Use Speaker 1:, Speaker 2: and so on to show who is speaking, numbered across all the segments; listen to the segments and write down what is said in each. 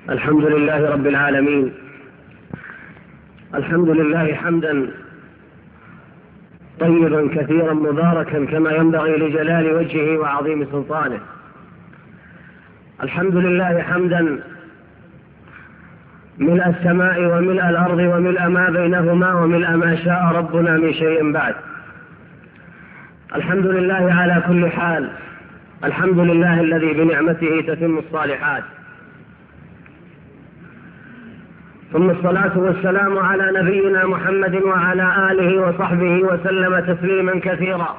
Speaker 1: الحمد لله رب العالمين. الحمد لله حمدا طيبا كثيرا مباركا كما ينبغي لجلال وجهه وعظيم سلطانه. الحمد لله حمدا ملء السماء وملء الأرض وملء ما بينهما وملء ما شاء ربنا من شيء بعد. الحمد لله على كل حال. الحمد لله الذي بنعمته تتم الصالحات، ثم الصلاة والسلام على نبينا محمد وعلى آله وصحبه وسلم تسليما كثيرا.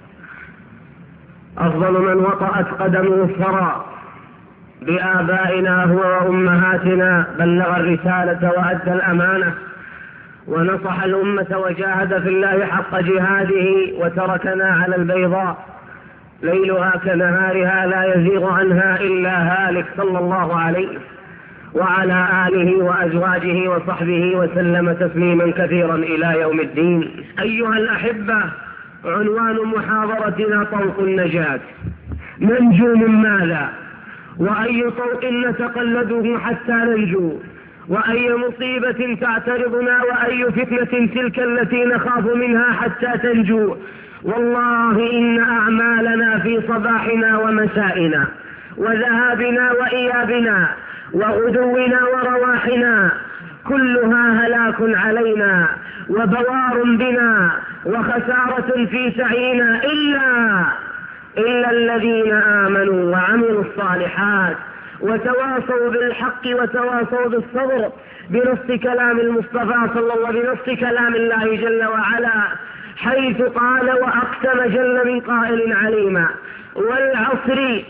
Speaker 1: أفضل من وطأت قدمه الثرى بآبائنا هو وأمهاتنا، بلغ الرسالة وأدى الأمانة ونصح الأمة وجاهد في الله حق جهاده، وتركنا على البيضاء ليلها كنهارها لا يزيغ عنها إلا هالك، صلى الله عليه وعلى آله وأزواجه وصحبه وسلم تسليما كثيرا إلى يوم الدين. أيها الأحبة، عنوان محاضرتنا طوق النجاة. ننجو من ماذا؟ وأي طوق نتقلده حتى ننجو؟ وأي مصيبة تعترضنا؟ وأي فتنة تلك التي نخاف منها حتى تنجو؟ والله إن أعمالنا في صباحنا ومسائنا وذهابنا وإيابنا وغدونا ورواحنا كلها هلاك علينا وبوار بنا وخسارة في سعينا إلا الذين آمنوا وعملوا الصالحات وتواصوا بالحق وتواصوا بالصبر، بنص كلام المصطفى صلى الله عليه وسلم، بنص كلام الله جل وعلا، حيث قال وأقسم جل من قائل عليما: والعصر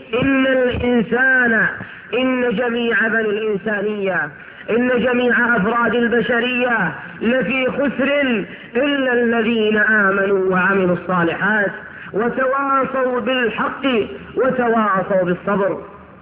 Speaker 1: إن جميع بني الإنسانية، إن جميع أفراد البشرية لفي خسر إلا الذين آمنوا وعملوا الصالحات وتواصوا بالحق وتواصوا بالصبر.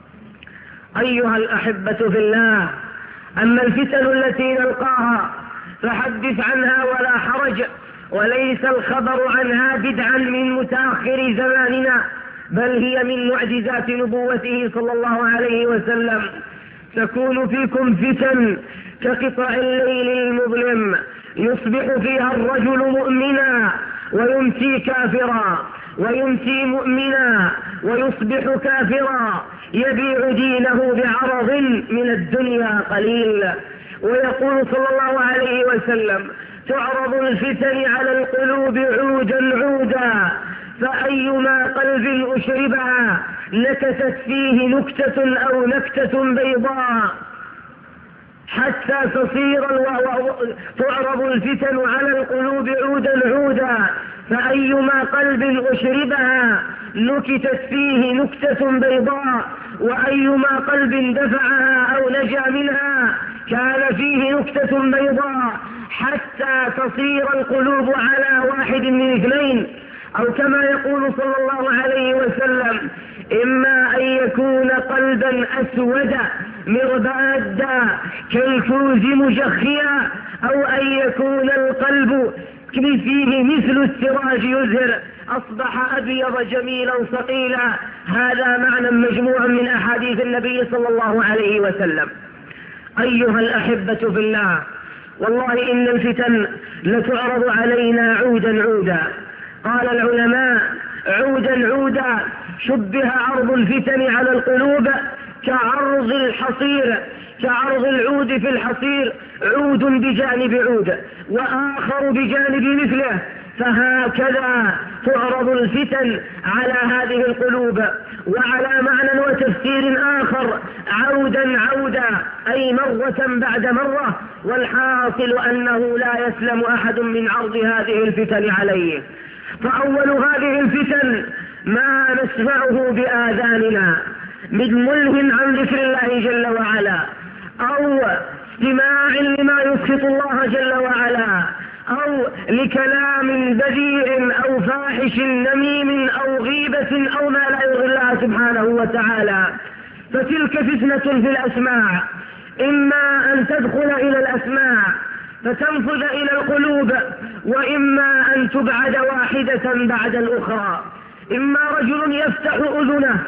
Speaker 1: أيها الأحبة في الله، أما الفتن التي نلقاها فحدث عنها ولا حرج، وليس الخبر عنها بدعا من متأخر زماننا، بل هي من معجزات نبوته صلى الله عليه وسلم. تكون فيكم فتن كقطع الليل المظلم، يصبح فيها الرجل مؤمنا ويمسي كافرا، ويمسي مؤمنا ويصبح كافرا، يبيع دينه بعرض من الدنيا قليل. ويقول صلى الله عليه وسلم: تعرض الفتن على القلوب عودا عودا، فأيما قلب أشربها نكتت فيه نكتة أو نكتة بيضاء حتى تصير تعرض الفتن على القلوب عودا عودا، فأيما قلب أشربها نكتت فيه نكتة بيضاء، وأيما قلب دفعها أو نجا منها كان فيه نكتة بيضاء، حتى تصير القلوب على واحد من اثنين، أو كما يقول صلى الله عليه وسلم: إما أن يكون قلبا أسود مربادا كالكوز مجخيا، أو أن يكون القلب فيه مثل السراج يزهر أصبح أبيض جميلا صقيلا. هذا معنى مجموع من أحاديث النبي صلى الله عليه وسلم. أيها الأحبة في الله، والله إن الفتن لتعرض علينا عودا عودا. قال العلماء: عودا عودا شبه عرض الفتن على القلوب كعرض الحصير، كعرض العود في الحصير، عود بجانب عود وآخر بجانب مثله، فهكذا تعرض الفتن على هذه القلوب. وعلى معنى وتفسير آخر: عودا عودا، أي مرة بعد مرة، والحاصل أنه لا يسلم أحد من عرض هذه الفتن عليه. فأول هذه الفتن ما نسمعه بآذاننا من ملهم عن ذكر الله جل وعلا، أو استماع لما يسخط الله جل وعلا، أو لكلام بذيء أو فاحش نميم أو غيبة أو ما لا يرضي الله سبحانه وتعالى. فتلك فتنة في الأسماع، إما أن تدخل إلى الأسماع فتنفذ إلى القلوب، وإما أن تبعد واحدة بعد الأخرى. إما رجل يفتح أذنه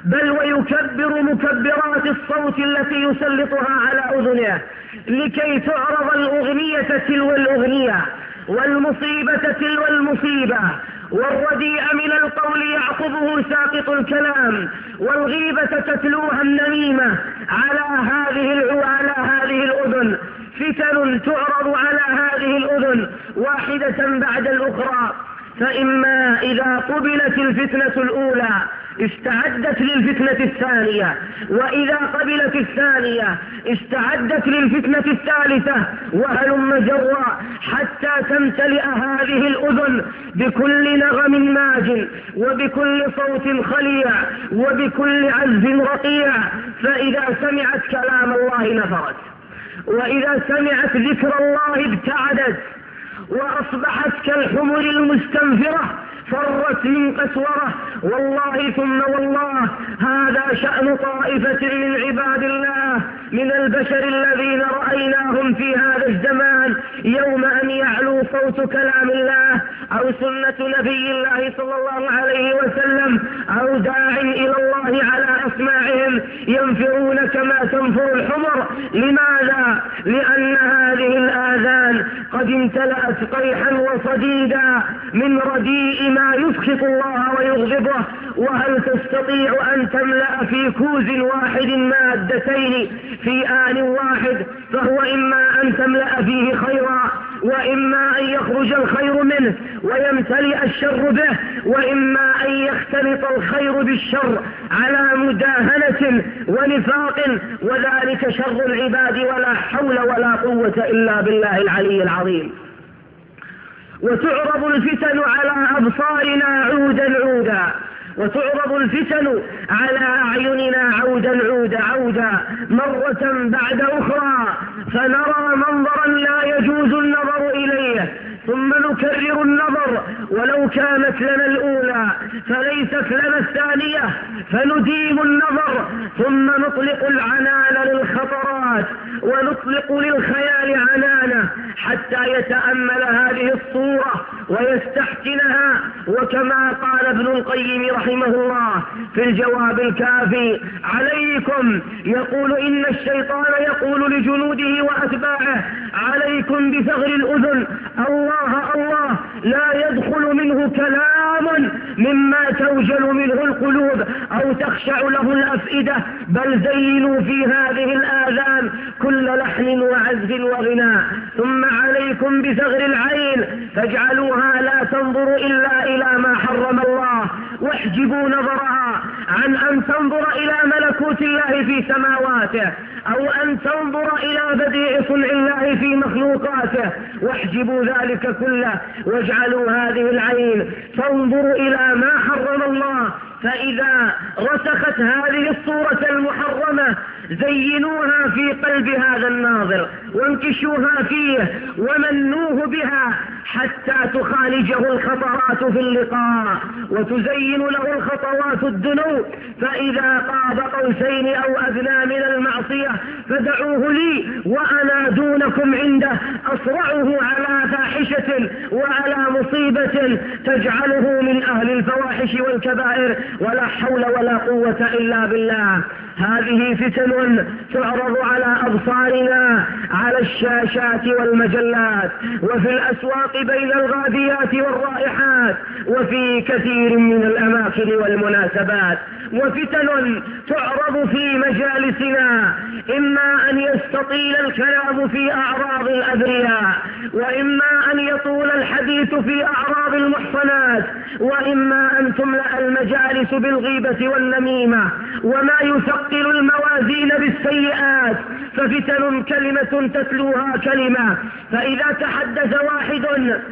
Speaker 1: بل ويكبر مكبرات الصوت التي يسلطها على أذنه لكي تعرض الأغنية تلو الأغنية والمصيبة تلو المصيبة والرديء من القول يعقبه ساقط الكلام والغيبة تتلوها النميمة على هذه الأذن. فتن تعرض على هذه الأذن واحدة بعد الأخرى، فإما إذا قبلت الفتنة الأولى استعدت للفتنة الثانية، وإذا قبلت الثانية استعدت للفتنة الثالثة، وهلم جرا حتى تمتلئ هذه الأذن بكل نغم ماج وبكل صوت خليع وبكل عزف رقيع، فإذا سمعت كلام الله نفرت، وإذا سمعت ذكر الله ابتعدت، وأصبحت كالحمر المستنفرة فرت من قسورة. والله ثم والله هذا شأن طائفة من عباد الله من البشر الذين رأيناهم في هذا الزمان، يوم أن يعلو صوت كلام الله أو سنة نبي الله صلى الله عليه وسلم أو داع إلى الله على أسماعهم ينفرون كما تنفر الحمر. لماذا؟ لأن هذه الآذان قد امتلأت قيحا وصديدا من رديء ما يسخط الله ويغضبه. وهل تستطيع أن تملأ في كوز واحد مادتين في آن واحد؟ فهو إما أن تملأ فيه خيرا، وإما أن يخرج الخير منه ويمتلئ الشر به، وإما أن يختلط الخير بالشر على مداهنة ونفاق، وذلك شر العباد ولا حول ولا قوة إلا بالله العلي العظيم. وتعرض الفتن على أبصارنا عودا عودا، وتعرض الفتن على أعيننا عودا عودا مرة بعد أخرى، فنرى منظرا لا يجوز النظر إليه ثم نكرر النظر ولو كانت لنا الأولى فليست لنا الثانية، فنديم النظر ثم نطلق العنان للخطرات ونطلق للخيال عنانه حتى يتأمل هذه الصورة ويستحسنها. وكما قال ابن القيم رحمه الله في الجواب الكافي: عليكم، يقول إن الشيطان يقول لجنوده وأتباعه: عليكم بثغر الأذن، الله الله لا يدخل منه كلام مما توجل منه القلوب أو تخشع له الأفئدة، بل زينوا في هذه الآذان كل لحن وعزف وغناء. ثم عليكم بثغر العين، فاجعلوها لا تنظر إلا إلى ما حرم الله، واحجبوا نظرها عن أن تنظر إلى ملكوت الله في سماواته أو أن تنظر إلى بديع صنع الله في مخلوقاته، واحجبوا ذلك كله، واجعلوا هذه العين تنظر إلى ما حرم الله. فإذا رسخت هذه الصورة المحرمة زينوها في قلب هذا الناظر وانكشوها فيه ومنوه بها حتى تخالجه الخطرات في اللقاء وتزين له الخطوات الدنو، فإذا قاب قوسين أو أدنى من المعصية فدعوه لي وأنا دونكم عنده، أصرعه على فاحشة وعلى مصيبة تجعله من أهل الفواحش والكبائر، ولا حول ولا قوة إلا بالله. هذه فتن تعرض على أبصارنا على الشاشات والمجلات وفي الأسواق بين الغاديات والرائحات وفي كثير من الأماكن والمناسبات. وفتن تعرض في مجالسنا، إما أن يستطيل الكلام في أعراض الأبرياء، وإما أن يطول الحديث في أعراض المحصنات، وإما أن تملأ المجالس بالغيبة والنميمة وما يثقل الموازين بالسيئات. ففتن كلمة تتلوها كلمة، فإذا تحدث واحد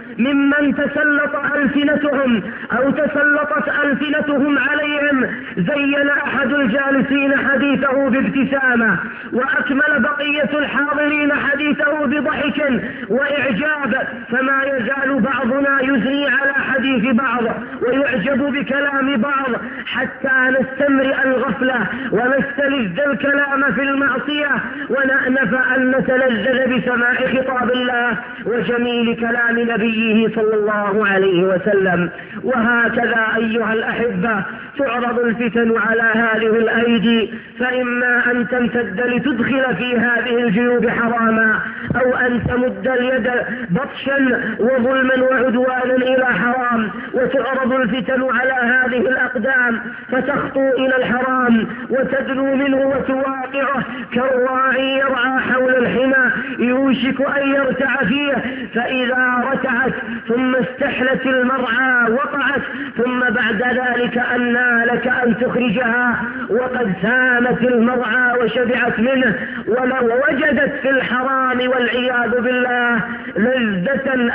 Speaker 1: ممن تسلط ألسنتهم أو تسلطت ألسنتهم عليهم زين أحد الجالسين حديثه بابتسامة وأكمل بقية الحاضرين حديثه بضحك وإعجاب، فما يزال بعضنا يزني على حديث بعض ويعجب بكلام بعض حتى نستمرئ الغفلة ونستلذ الكلام في المعصية ونأنف أن نتلذذ بسماع خطاب الله وجميل كلام نبيه صلى الله عليه وسلم. وهكذا أيها الأحبة تعرض الفتن على هذه الأيدي، فإما أن تمتد لتدخل في هذه الجيوب حراما، أو أن تمد اليد بطشا وظلما وعدوانا إلى حرام، وتعرض الفتن على هذه الأقدام فتخطو إلى الحرام وتدنو منه وتواقعه كالراعي يرعى حول الحمى يوشك أن يرتع فيه، فإذا رتعت ثم استحلت المرعى وقعت، ثم بعد ذلك أنى لك أن تخرجها وقد سامت المرعى وشبعت منه، ولو وجدت في الحرام والعياذ بالله لذة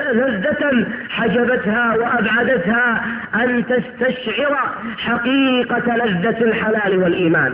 Speaker 1: حجبتها وأبعدتها أن تستشعر حقيقة لذة الحلال والإيمان.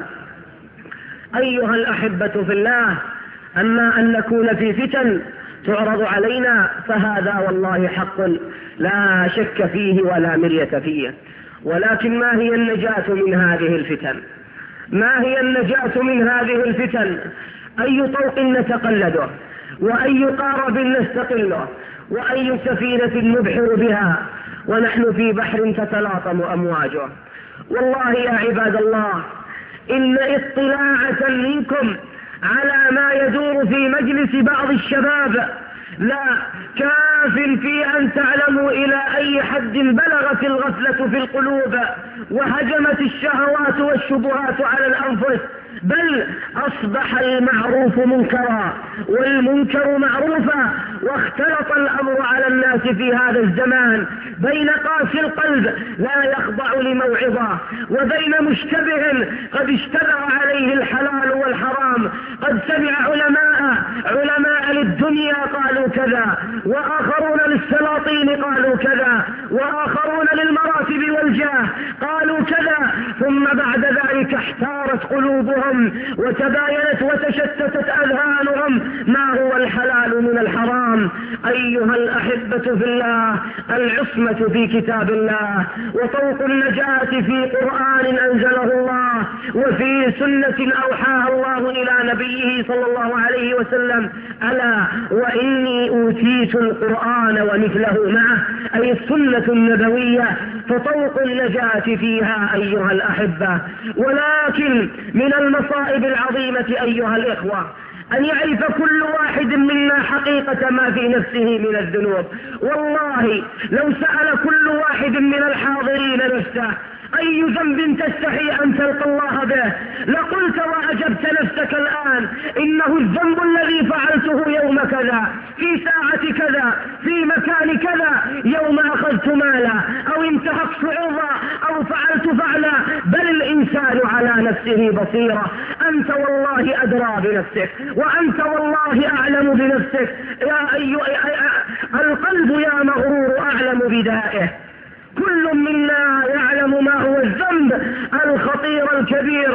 Speaker 1: أيها الأحبة في الله، أما أن نكون في فتن تعرض علينا فهذا والله حق لا شك فيه ولا مرية فيه، ولكن ما هي النجاة من هذه الفتن؟ ما هي النجاة من هذه الفتن؟ أي طوق نتقلده، وأي قارب نستقله، وأي سفينة نبحر بها ونحن في بحر تتلاطم أمواجه؟ والله يا عباد الله إن اطلاعة منكم على ما يدور في مجلس بعض الشباب لا كاف في أن تعلموا إلى أي حد بلغت الغفلة في القلوب وهجمت الشهوات والشبهات على الأنفس، بل أصبح المعروف منكرا والمنكر معروفا، واختلط الأمر على الناس في هذا الزمان بين قاسي القلب لا يخضع لموعظة، وبين مشتبه قد اشتبه عليه الحلال والحرام. قد سمع علماء للدنيا قالوا كذا، وآخرون للسلاطين قالوا كذا، وآخرون للمراتب والجاه قالوا كذا، ثم بعد ذلك احتارت قلوبهم وتباينت وتشتتت أذهانهم ما هو الحلال من الحرام. أيها الأحبة في الله، العصمة في كتاب الله، وطوق النجاة في قرآن أنزله الله، وفي سنة أوحاها الله إلى نبيه صلى الله عليه وسلم. ألا وإني أوتيت القرآن ومثله معه، أي السنة النبوية، فطوق النجاة فيها أيها الأحبة. ولكن من المصائب العظيمة أيها الإخوة أن يعرف كل واحد منا حقيقة ما في نفسه من الذنوب. والله لو سأل كل واحد من الحاضرين نفسه أي ذنب تستحي أن تلقى الله به لقلت وأجبت نفسك الآن إنه الذنب الذي فعلته يوم كذا في ساعة كذا في مكان كذا، يوم أخذت مالا أو انتهكت عرضا أو فعلت فعلا. بل الإنسان على نفسه بصيرة، أنت والله أدرى بنفسك، وأنت والله أعلم بنفسك. القلب يا مغرور أعلم بدائه. كل منا يعلم ما هو الذنب الخطير الكبير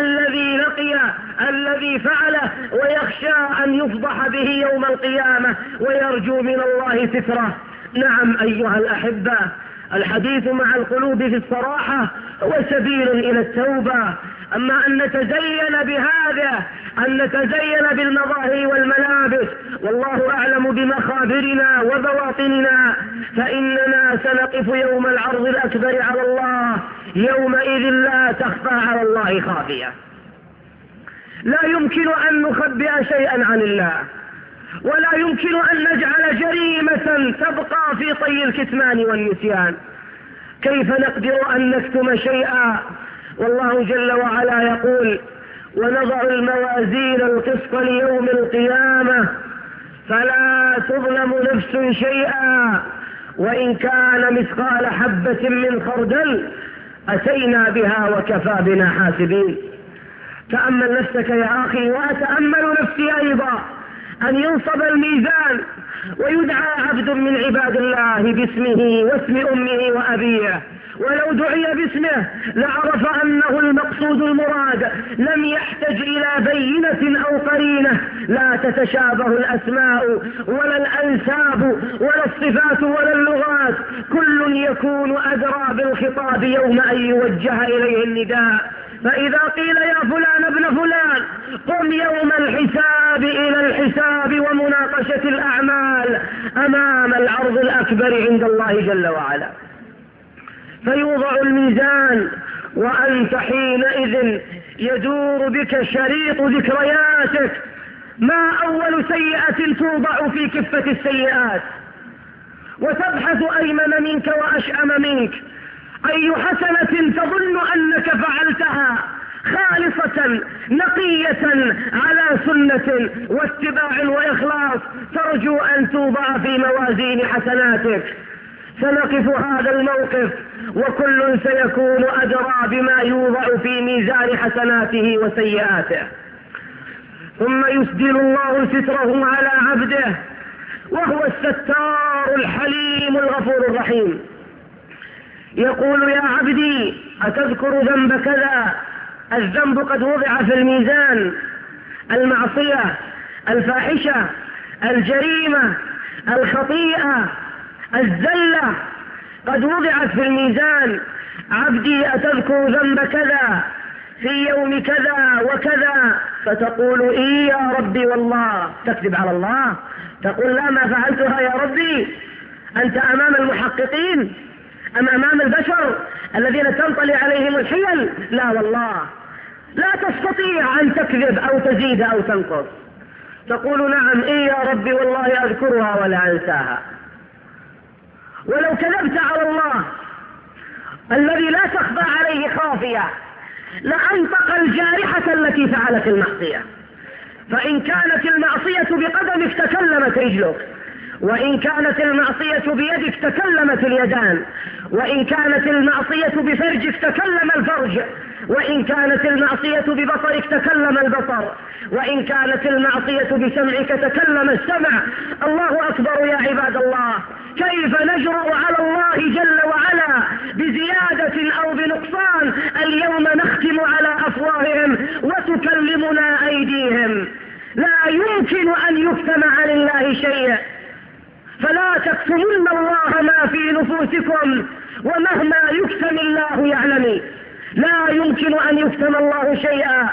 Speaker 1: الذي فعله، ويخشى أن يفضح به يوم القيامة ويرجو من الله ستره. نعم أيها الأحبة، الحديث مع القلوب في الصراحة هو سبيل إلى التوبة. أما أن نتزين بهذا، أن نتزين بالمظاهر والملابس، والله أعلم بمخابرنا وبواطننا، فإننا سنقف يوم العرض الأكبر على الله، يومئذ لا تخفى على الله خافية. لا يمكن أن نخبئ شيئا عن الله، ولا يمكن أن نجعل جريمة تبقى في طي الكتمان والنسيان. كيف نقدر أن نكتم شيئا والله جل وعلا يقول: ونضع الموازين القسط ليوم القيامة فلا تظلم نفس شيئا وإن كان مثقال حبة من خردل أتينا بها وكفى بنا حاسبين. تأمل نفسك يا أخي، وأتأمل نفسي أيضا. أن ينصب الميزان ويدعى عبد من عباد الله باسمه واسم أمه وأبيه، ولو دعي باسمه لعرف أنه المقصود المراد، لم يحتج إلى بينة أو قرينة، لا تتشابه الأسماء ولا الأنساب ولا الصفات ولا اللغات، كل يكون أدرى بالخطاب يوم أن يوجه إليه النداء. فإذا قيل يا فلان ابن فلان قم يوم الحساب إلى الحساب ومناقشة الأعمال أمام العرض الأكبر عند الله جل وعلا، فيوضع الميزان وأنت حينئذ يدور بك شريط ذكرياتك، ما أول سيئة توضع في كفة السيئات، وتبحث أيمن منك وأشأم منك أي حسنة تظن أنك فعلتها خالصة نقية على سنة واتباع وإخلاص ترجو أن توضع في موازين حسناتك. سنقف هذا الموقف وكل سيكون أدرى بما يوضع في ميزان حسناته وسيئاته، ثم يسدل الله ستره على عبده وهو الستار الحليم الغفور الرحيم، يقول يا عبدي أتذكر ذنب كذا؟ الذنب قد وضع في الميزان، المعصية، الفاحشة، الجريمة، الخطيئة، الزلة قد وضعت في الميزان. عبدي أتذكر ذنب كذا في يوم كذا وكذا؟ فتقول إيه يا ربي والله، تكذب على الله، تقول لا ما فعلتها يا ربي. أنت أمام المحققين أم أمام البشر الذين تنطلي عليهم الحيل؟ لا والله، لا تستطيع أن تكذب أو تزيد أو تنقص، تقول نعم إيه يا ربي والله أذكرها ولا أنساها. ولو كذبت على الله الذي لا تخفى عليه خافية لأنطق الجارحة التي فعلت المعصية، فإن كانت المعصية بقدمك تكلمت رجلك، وإن كانت المعصية بيدك تكلمت اليدان، وإن كانت المعصية بفرجك تكلم الفرج، وإن كانت المعصية ببصرك تكلم البصر، وإن كانت المعصية بسمعك تكلم السمع. الله أكبر يا عباد الله، كيف نجرؤ على الله جل وعلا بزيادة أو بنقصان؟ اليوم نختم على أفواههم وتكلمنا أيديهم، لا يمكن أن يكتم عن الله شيء، فلا تكتمن الله ما في نفوسكم ومهما يكتم الله يعلم، لا يمكن أن يكتم الله شيئا.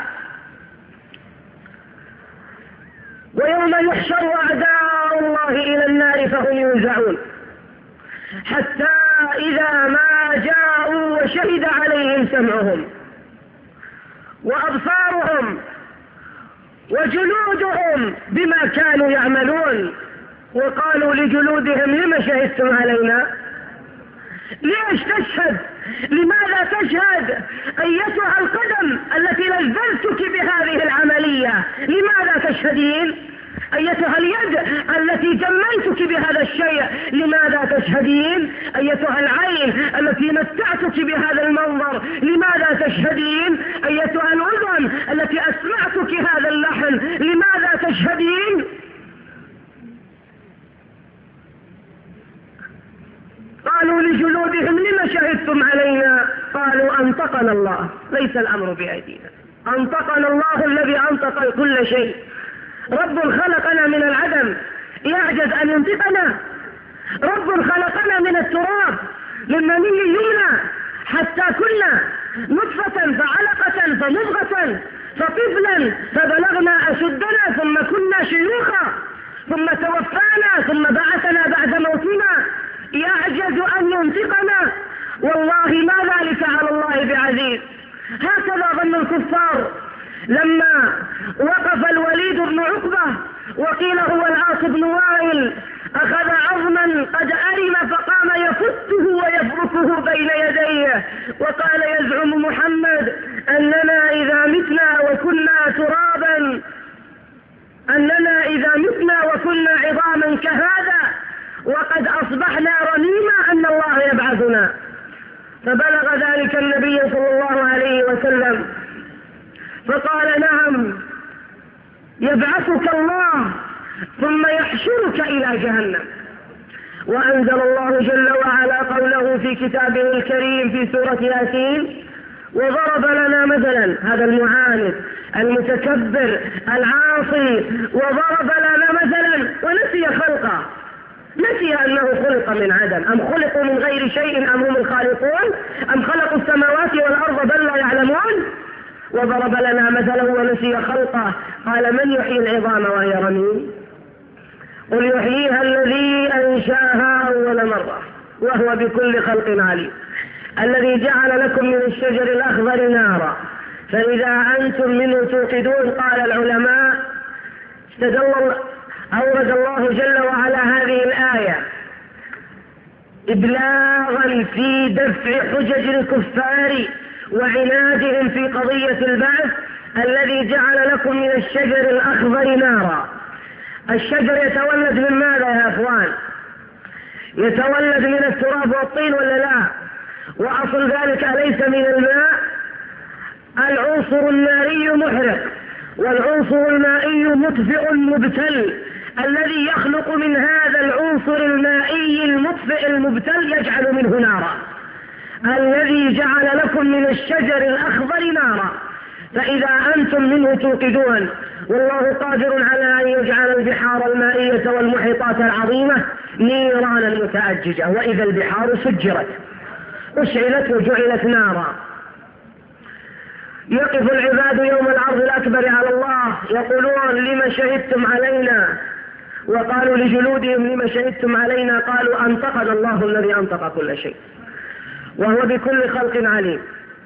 Speaker 1: ويوم يحشر أعداء الله إلى النار فهم يوزعون حتى إذا ما جاءوا وشهد عليهم سمعهم وأبصارهم وجلودهم بما كانوا يعملون، وقالوا لجلودهم لما شهدتم علينا؟ ليش تشهد؟ لماذا تشهد؟ أيتها القدم التي لذذتك بهذه العملية لماذا تشهدين؟ أيتها اليد التي جملتك بهذا الشيء لماذا تشهدين؟ أيتها العين التي متعتك بهذا المنظر لماذا تشهدين؟ أيتها الأذن التي أسمعتك هذا اللحن لماذا تشهدين؟ قالوا لجلودهم لما شهدتم علينا؟ قالوا أنطقنا الله، ليس الأمر بأيدينا، أنطقنا الله الذي أنطق كل شيء. رب خلقنا من العدم يعجز أن ينطقنا؟ رب خلقنا من التراب للمني يمنى حتى كنا نطفة فعلقة فمضغة فطفلا فبلغنا أشدنا ثم كنا شيوخا ثم توفانا ثم بعثنا بعد موتنا، يعجز أن ينطقنا؟ والله ما ذلك على الله بعزيز. هكذا ظن الكفار لما وقف الوليد بن عقبة وقيل هو العاص بن وائل، أخذ عظما قد أرم فقام يفته ويفركه بين يديه وقال يزعم محمد أننا إذا متنا وكنا ترابا، أننا إذا متنا وكنا عظاما كهذا وقد أصبحنا رميما أن الله يبعثنا. فبلغ ذلك النبي صلى الله عليه وسلم فقال نعم يبعثك الله ثم يحشرك إلى جهنم. وأنزل الله جل وعلا قوله في كتابه الكريم في سورة ياسين: وضرب لنا مثلا، هذا المعاند المتكبر العاصي، وضرب لنا مثلا ونسي خلقه، نسي أنه خلق من عدم، أم خلقوا من غير شيء أم هم الخالقون أم خلقوا السماوات والأرض بل لا يعلمون. وضرب لنا مثلا ونسي خلقه، قال: من يحيي العظام وهي رميم؟ قل يحييها الذي أنشأها أول مرة وهو بكل خلق عليم. الذي جعل لكم من الشجر الأخضر نارا فإذا أنتم منه توقدون. قال العلماء: أورد الله جل وعلا هذه الآية إبلاغا في دفع حجج الكفار وعنادهم في قضية البعث. الذي جعل لكم من الشجر الأخضر نارا. الشجر يتولد من ماذا يا أخوان؟ يتولد من التراب والطين ولا لا؟ وأصل ذلك أليس من الماء؟ العنصر الناري محرق والعنصر المائي مطفئ مبتل. الذي يخلق من هذا العنصر المائي المطفئ المبتل يجعل منه نارا. الذي جعل لكم من الشجر الأخضر نارا فإذا أنتم منه توقدون. والله قادر على أن يجعل البحار المائية والمحيطات العظيمة نيرانا متأججة، وإذا البحار سجرت أشعلت وجعلت نارا. يقف العباد يوم العرض الأكبر على الله يقولون: لما شهدتم علينا؟ وقالوا لجلودهم: لما شهدتم علينا؟ قالوا: أنطقنا الله الذي أنطق كل شيء وهو بكل خلق عليم.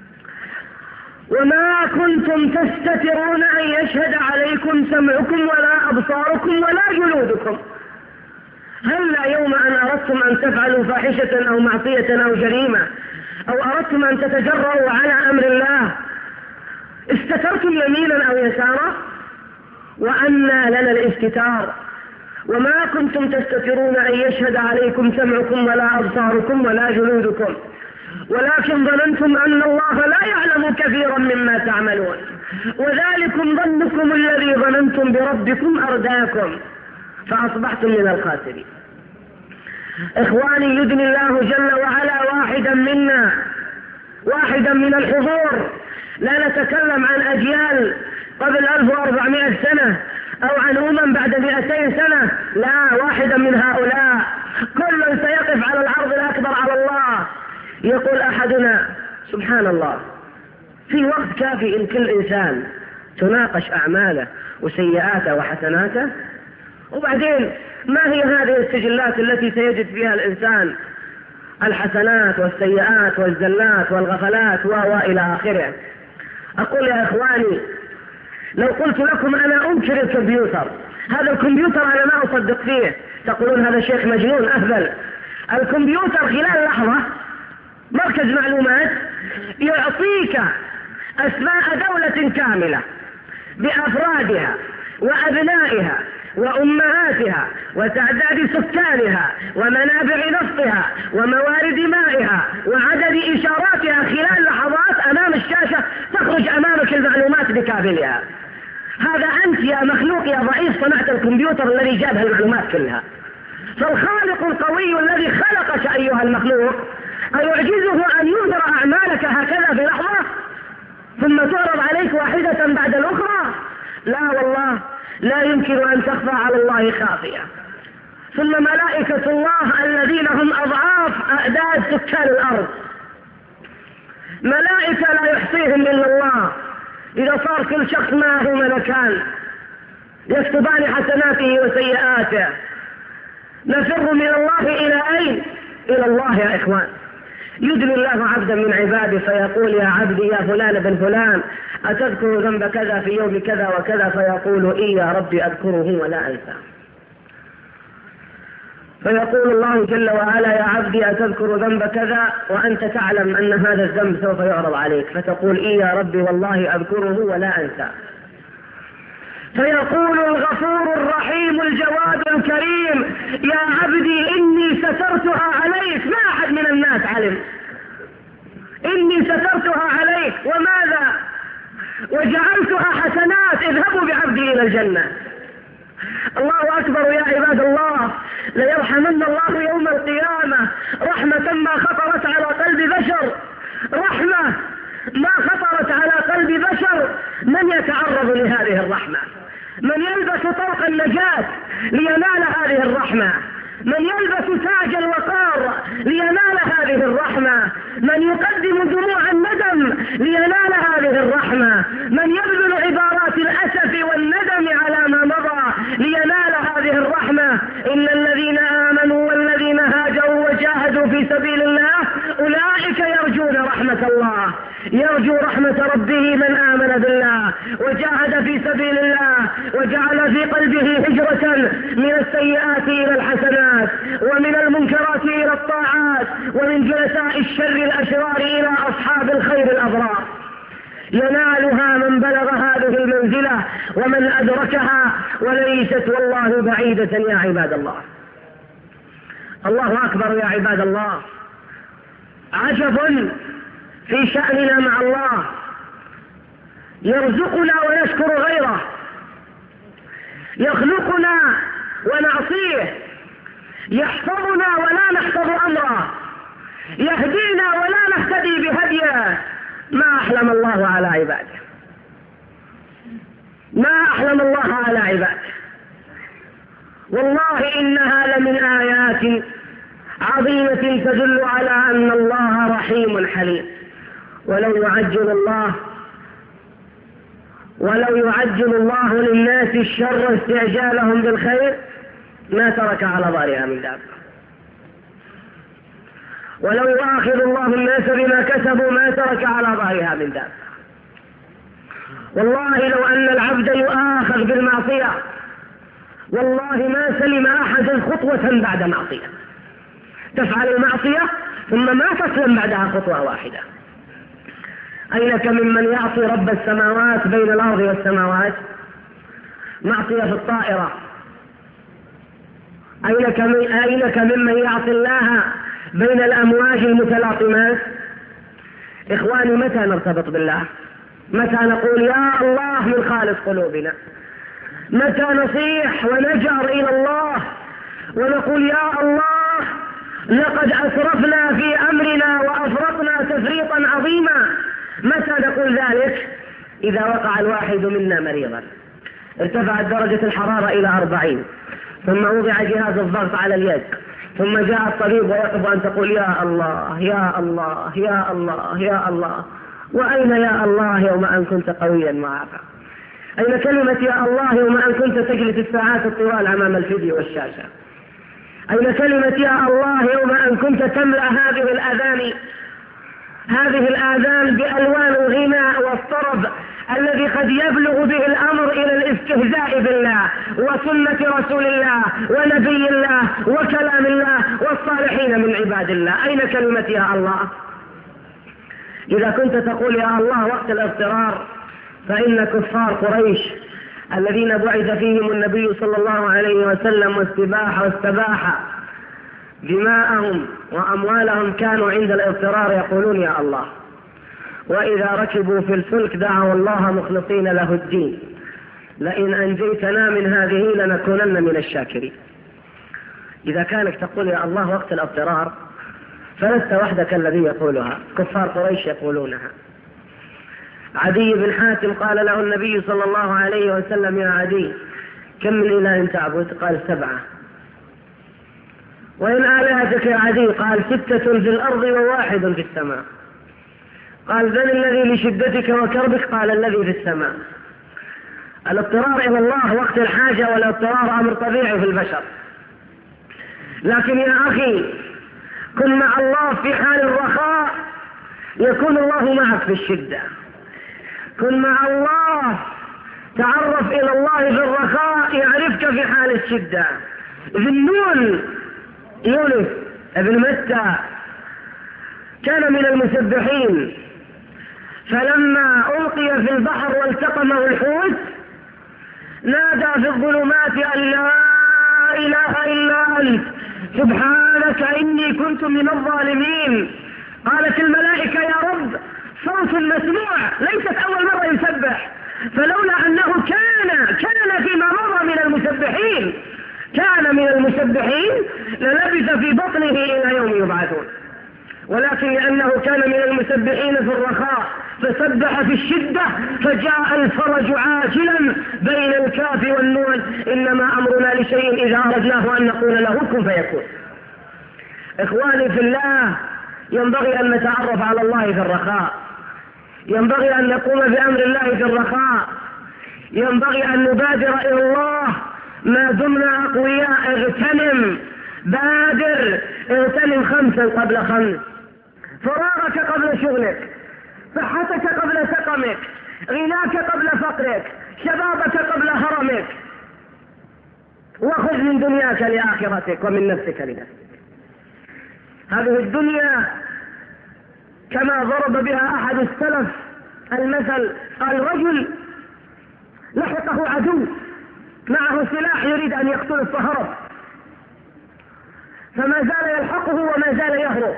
Speaker 1: وما كنتم تستترون أن يشهد عليكم سمعكم ولا أبصاركم ولا جلودكم. هلا يوم أن أردتم أن تفعلوا فاحشة أو معصية أو جريمة أو أردتم أن تتجرؤوا على أمر الله استترتم يمينا أو يسارا؟ وأنى لنا الاستتار. وما كنتم تستترون أن يشهد عليكم سمعكم ولا أبصاركم ولا جلودكم ولكن ظننتم أن الله لا يعلم كثيرا مما تعملون وذلكم ظنكم الذي ظننتم بربكم أرداكم فأصبحتم من الخاسرين. إخواني، يدني الله جل وعلا واحدا من الحضور. لا نتكلم عن أجيال قبل 1400 سنة أو عن بعد 200 سنة، لا، واحدا من هؤلاء. كل سيقف على العرض الأكبر على الله. يقول أحدنا: سبحان الله، في وقت كافي إن كل إنسان تناقش أعماله وسيئاته وحسناته، وبعدين ما هي هذه السجلات التي سيجد فيها الإنسان الحسنات والسيئات والزلات والغفلات وإلى آخره. أقول يا إخواني، لو قلت لكم أنا أنكر الكمبيوتر، هذا الكمبيوتر أنا ما أصدق فيه، تقولون هذا شيخ مجنون أهبل. الكمبيوتر خلال لحظة مركز معلومات يعطيك أسماء دولة كاملة بأفرادها وأبنائها وأمهاتها وتعداد سكانها ومنابع نفطها وموارد مائها وعدد إشاراتها. خلال لحظات أمام الشاشة تخرج أمامك المعلومات بكاملها. هذا أنت يا مخلوق يا ضعيف صنعت الكمبيوتر الذي جاب المعلومات كلها. فالخالق القوي الذي خلقك أيها المخلوق أيعجزه أن يظهر أعمالك هكذا بلحظة ثم تعرض عليك واحدة بعد الأخرى؟ لا والله، لا يمكن أن تخفى على الله خافية. ثم ملائكة الله الذين هم أضعاف أعداد سكان الأرض، ملائكة لا يحصيهم إلا الله. إذا صار كل شخص معه ملكان يكتبان حسناته وسيئاته، نفر من الله إلى أين؟ إلى الله يا إخوان. يدني الله عبدا من عباده فيقول: يا عبدي يا فلان بن فلان أتذكر ذنب كذا في يوم كذا وكذا؟ فيقول: إي يا ربي أذكره ولا أنسى. فيقول الله جل وعلا: يا عبدي أتذكر ذنب كذا وأنت تعلم أن هذا الذنب سوف يعرض عليك؟ فتقول: إي يا ربي والله أذكره ولا أنسى. فيقول الغفور الرحيم الجواد الكريم: يا عبدي إني سترتها عليك، ما أحد من الناس علم، إني سترتها عليك. وماذا؟ وجعلتها حسنات، اذهبوا بعبدي إلى الجنة. الله أكبر يا عباد الله. ليرحمن الله يوم القيامة رحمة ما خطرت على قلب بشر، رحمة ما خطرت على قلب بشر. من يتعرض لهذه الرحمة؟ من يلبس طوق النجاة لينال هذه الرحمة؟ من يلبس تاج الوقار لينال هذه الرحمة؟ من يقدم دموع الندم لينال هذه الرحمة؟ من يبذل عبارات الأسف والندم على ما مضى لينال هذه الرحمة؟ إن الذين آمنوا والذين هاجروا وجاهدوا في سبيل الله أولئك يرجون رحمة الله. يرجو رحمة ربه من آمن بالله وجاهد في سبيل الله وجعل في قلبه هجرة من السيئات إلى الحسنات ومن المنكرات إلى الطاعات ومن جلساء الشر الأشرار إلى أصحاب الخير الأبرار. ينالها من بلغ هذه المنزلة ومن أدركها، وليست والله بعيدة يا عباد الله. الله أكبر يا عباد الله. عجب في شأننا مع الله، يرزقنا ونشكر غيره، يخلقنا ونعصيه، يحفظنا ولا نحفظ أمره، يهدينا ولا نهتدي بهديه. ما أحلم الله على عباده، ما أحلم الله على عباده. والله إنها لمن آيات عظيمة تدل على أن الله رحيم حليم. ولو يعجل الله للناس الشر استعجالهم بالخير ما ترك على ظهرها من دابة. ولو يؤاخذ الله الناس بما كسبوا ما ترك على ظهرها من دابة. والله لو أن العبد يؤاخذ بالمعصية والله ما سلم أحد خطوة بعد معصية. تفعل المعصية ثم ما تسلم بعدها خطوة واحدة. أينك ممن يعصي رب السماوات بين الأرض والسماوات؟ معصية في الطائرة. أينك ممن يعصي الله بين الأمواج المتلاطمات؟ إخواني، متى نرتبط بالله؟ متى نقول يا الله من خالص قلوبنا؟ متى نصيح ونجأر إلى الله ونقول يا الله لقد أسرفنا في أمرنا وأفرطنا تفريطا عظيما؟ متى نقول ذلك؟ إذا وقع الواحد منا مريضا، ارتفعت درجة الحرارة إلى 40، ثم وضع جهاز الضغط على اليد، ثم جاء الطبيب ويطلب أن تقول يا الله يا الله يا الله يا الله. وأين يا الله يوم أن كنت قويا معافى؟ أين كلمة يا الله يوم أن كنت تجلس الساعات الطوال أمام الفيديو والشاشة؟ أين كلمة يا الله يوم أن كنت تملأ هذه الآذان بألوان الغناء والطرب الذي قد يبلغ به الأمر إلى الاستهزاء بالله وسنة رسول الله ونبي الله وكلام الله والصالحين من عباد الله؟ أين كلمة يا الله؟ إذا كنت تقول يا الله وقت الاضطرار فإن كفار قريش الذين بعث فيهم النبي صلى الله عليه وسلم واستباح دماءهم وأموالهم كانوا عند الاضطرار يقولون يا الله. وإذا ركبوا في الفلك دعوا الله مخلصين له الدين لئن أنجيتنا من هذه لنكونن من الشاكرين. إذا كانك تقول يا الله وقت الاضطرار فلست وحدك الذي يقولها، كفار قريش يقولونها. عدي بن حاتم قال له النبي صلى الله عليه وسلم يا عدي كم من إله تعبد؟ قال 7. وإن آلهتك يا عدي؟ قال 6 في الأرض و1 في السماء. قال من الذي لشدتك وكربك؟ قال الذي في السماء. الاضطرار إلى الله وقت الحاجة والاضطرار أمر طبيعي في البشر، لكن يا أخي كن مع الله في حال الرخاء يكون الله معك في الشدة. كن مع الله، تعرف إلى الله في الرخاء يعرفك في حال الشدة. ذي النون يونس ابن متى كان من المسبحين، فلما ألقي في البحر والتقمه الحوت نادى في الظلمات أن لا إله إلا أنت سبحانك إني كنت من الظالمين. قالت الملائكة يا رب صوت مسموع، ليست أول مرة يسبح، فلولا أنه كان فيما مضى من المسبحين، كان من المسبحين للبث في بطنه إلى يوم يبعثون، ولكن لأنه كان من المسبحين في الرخاء فسبح في الشدة فجاء الفرج عاجلا بين الكاف والنون. إنما أمرنا لشيء إذا أردناه أن نقول له كن فيكون. إخواني في الله، ينبغي أن نتعرف على الله في الرخاء، ينبغي أن نقوم بأمر الله في الرخاء، ينبغي أن نبادر إلى الله ما دمنا أقوياء. اغتنم، بادر، اغتنم 5 قبل 5، فراغك قبل شغلك، صحتك قبل سقمك، غناك قبل فقرك، شبابك قبل هرمك، وخذ من دنياك لآخرتك ومن نفسك لنفسك. هذه الدنيا كما ضرب بها أحد السلف المثل، قال رجل لحقه عدو معه سلاح يريد أن يقتله فهرب، فما زال يلحقه وما زال يهرب،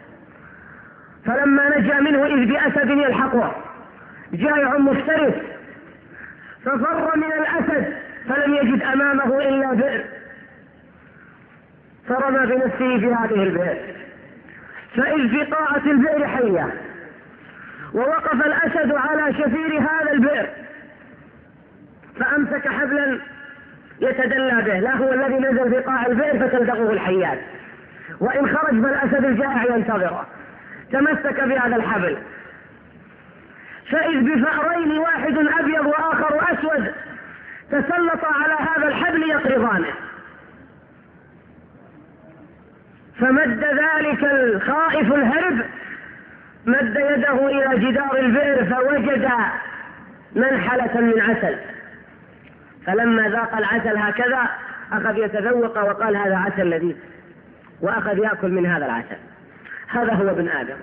Speaker 1: فلما نجا منه إذ بأسد يلحقه جائع مفترس، ففر من الأسد فلم يجد أمامه إلا بئر، فرمى بنفسه في هذه البئر، فإذ في قاعة البئر حية، ووقف الأسد على شفير هذا البئر فأمسك حبلا يتدلى به، لا هو الذي نزل في قاع البئر فتلدغه الحيات، وإن خرج فالأسد الجائع ينتظره، تمسك بهذا الحبل، فإذ بفأرين واحد أبيض وآخر أسود تسلط على هذا الحبل يقرضانه، فمد ذلك الخائف الهرب مد يده إلى جدار البئر فوجد منحلة من عسل، فلما ذاق العسل هكذا أخذ يتذوق وقال هذا عسل لذيذ، وأخذ يأكل من هذا العسل. هذا هو ابن آدم،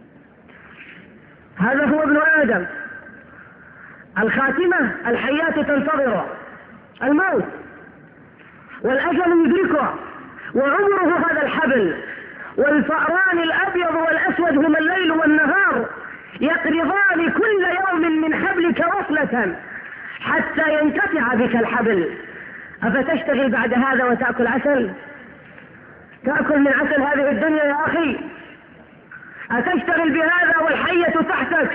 Speaker 1: هذا هو ابن آدم. الخاتمة الحياة تنتظره، الموت والأجل يدركه، وعمره هذا الحبل، والفأران الأبيض والأسود هما الليل والنهار يقرضان كل يوم من حبلك وصلة حتى ينقطع بك الحبل. أفتشتغل بعد هذا وتأكل عسل؟ تأكل من عسل هذه الدنيا يا أخي؟ أتشتغل بهذا والحية تحتك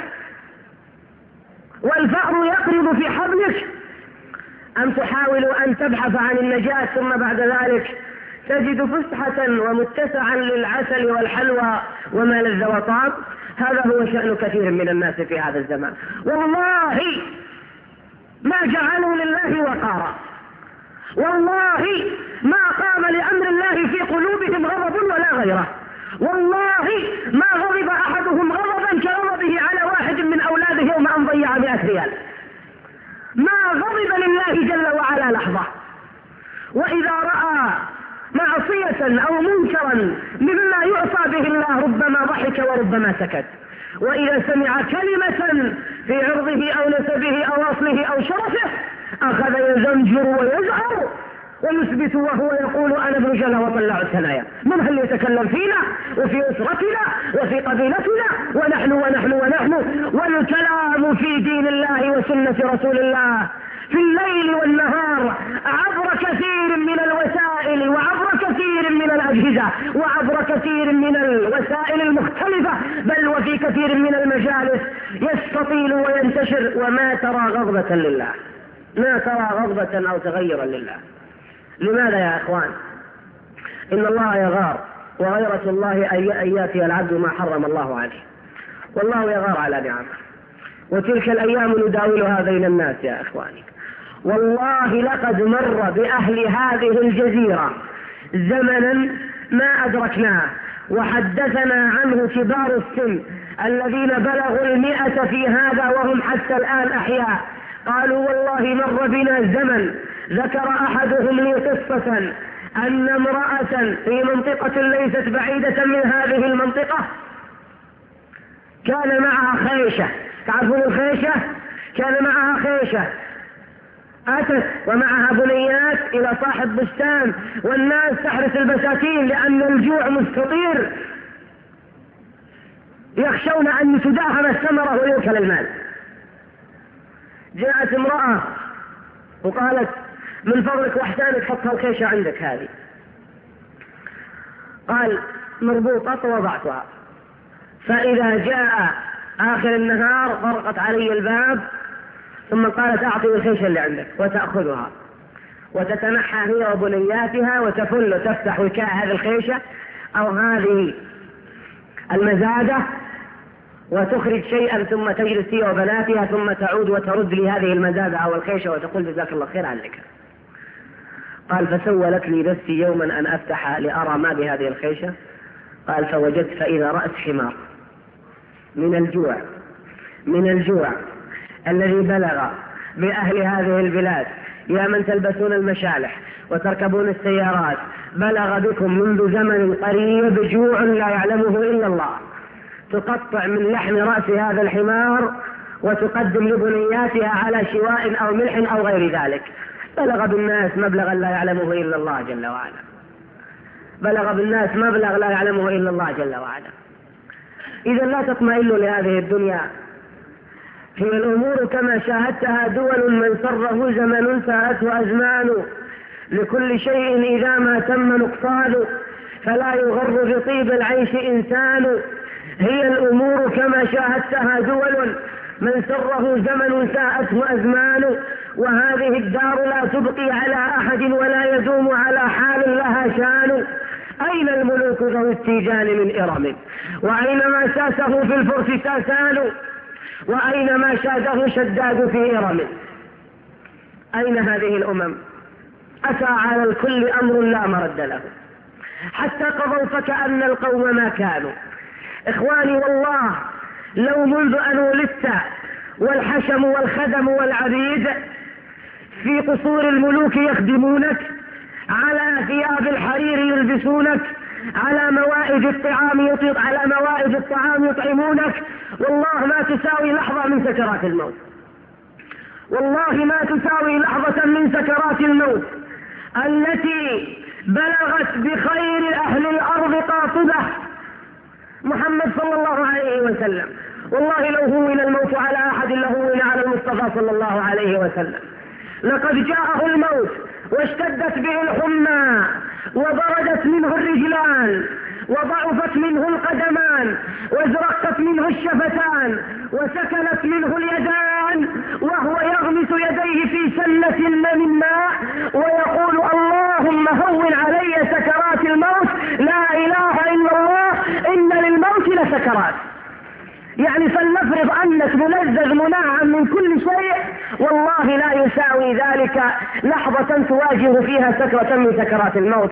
Speaker 1: والفأر يقرض في حبلك؟ أم تحاول أن تبحث عن النجاة ثم بعد ذلك تجد فسحة ومتسعا للعسل والحلوى وما لذ وطاب؟ هذا هو شأن كثير من الناس في هذا الزمان. والله ما جعلوا لله وقارا، والله ما قام لأمر الله في قلوبهم غضب ولا غيره، والله ما غضب أحدهم غضبا كغضبه على واحد من أولاده يوم أن ضيع 100 ريال، ما غضب لله جل وعلا لحظة. وإذا رأى معصية أو منكرا مما يعصى به الله ربما ضحك وربما سكت، وإذا سمع كلمة في عرضه أو نسبه أو أصله أو شرفه أخذ يزمجر ويزعر ويثبت وهو يقول أنا ابن جنة وطلع الثنايا. من هل يتكلم فينا وفي أسرتنا وفي قبيلتنا ونحن ونحن ونحن؟ والكلام في دين الله وسنة رسول الله في الليل والنهار عبر كثير من الوسائل وعبر كثير من الأجهزة وعبر كثير من الوسائل المختلفة، بل وفي كثير من المجالس يستطيل وينتشر، وما ترى غضبة لله، ما ترى غضبة أو تغيرا لله. لماذا يا إخوان؟ إن الله يغار، وغيرة الله أن يأتي العبد ما حرم الله عليه، والله يغار على نعمه، وتلك الأيام نداولها بين الناس يا إخواني. والله لقد مر بأهل هذه الجزيرة زمنا ما أدركناه، وحدثنا عنه كبار السن الذين بلغوا 100 في هذا وهم حتى الآن أحياء، قالوا والله مر بنا زمن ذكر أحدهم لي قصة أن امرأة في منطقة ليست بعيدة من هذه المنطقة كان معها خيشة، تعرفون الخيشة؟ كان معها خيشة، أتت ومعها بنيات إلى صاحب بستان، والناس تحرس البساتين لأن الجوع مستطير، يخشون أن تداهم الثمرة ويوكل المال. جاءت امرأة وقالت من فضلك واحسانك حط الخيشة عندك هذه. قال مربوطة ووضعتها، فإذا جاء آخر النهار طرقت علي الباب ثم قالت أعطي الخيشة اللي عندك، وتأخذها وتتنحى هي وبنياتها وتفل وتفتح وكاء هذه الخيشة أو هذه المزادة وتخرج شيئا ثم تجلس هي وبناتها ثم تعود وترد لي هذه المزادة أو الخيشة وتقول جزاك الله خير عنك. قال فسولت لي نفسي يوما أن أفتح لأرى ما بهذه الخيشة. قال فوجدت فإذا رأس حمار من الجوع الذي بلغ بأهل هذه البلاد، يا من تلبسون المشالح وتركبون السيارات، بلغ بكم منذ زمن قريب جوع لا يعلمه إلا الله، تقطع من لحم رأس هذا الحمار وتقدم لبنياتها على شواء أو ملح أو غير ذلك. بلغ بالناس مبلغا لا يعلمه إلا الله جل وعلا، بلغ بالناس مبلغ لا يعلمه إلا الله جل وعلا. إذا لا تطمئنوا لهذه الدنيا، هي الأمور كما شاهدتها دول من سره زمن ساءته أزمان، لكل شيء إذا ما تم نقصان فلا يغر بطيب العيش إنسان. هي الأمور كما شاهدتها دول من سره زمن ساءته أزمان، وهذه الدار لا تبقي على أحد ولا يدوم على حال لها شان. أين الملوك ذو التيجان من إرم، وأين ما ساسه في الفرس ساسان، وأين ما شاده شداد في إرم. أين هذه الأمم؟ أتى على الكل أمر لا مرد له، حتى قضوا فكأن القوم ما كانوا. إخواني والله لو منذ أن ولدت والحشم والخدم والعبيد في قصور الملوك يخدمونك، على ثياب الحرير يلبسونك، على موائد الطعام يطعمونك، والله ما تساوي لحظة من سكرات الموت، والله ما تساوي لحظة من سكرات الموت التي بلغت بخير أهل الأرض قاطبة محمد صلى الله عليه وسلم. والله لو هون الموت على أحد لهون على المصطفى صلى الله عليه وسلم. لقد جاءه الموت واشتدت به الحمى وبردت منه الرجلان وضعفت منه القدمان وازرقت منه الشفتان وسكنت منه اليدان، وهو يغمس يديه في سلة من ماء ويقول اللهم هون علي سكرات الموت، لا إله إلا الله، إن للموت لسكرات. يعني فلنفرض أنك ملذذ مناعا من كل شيء، والله لا يساوي ذلك لحظة تواجه فيها سكرة من سكرات الموت.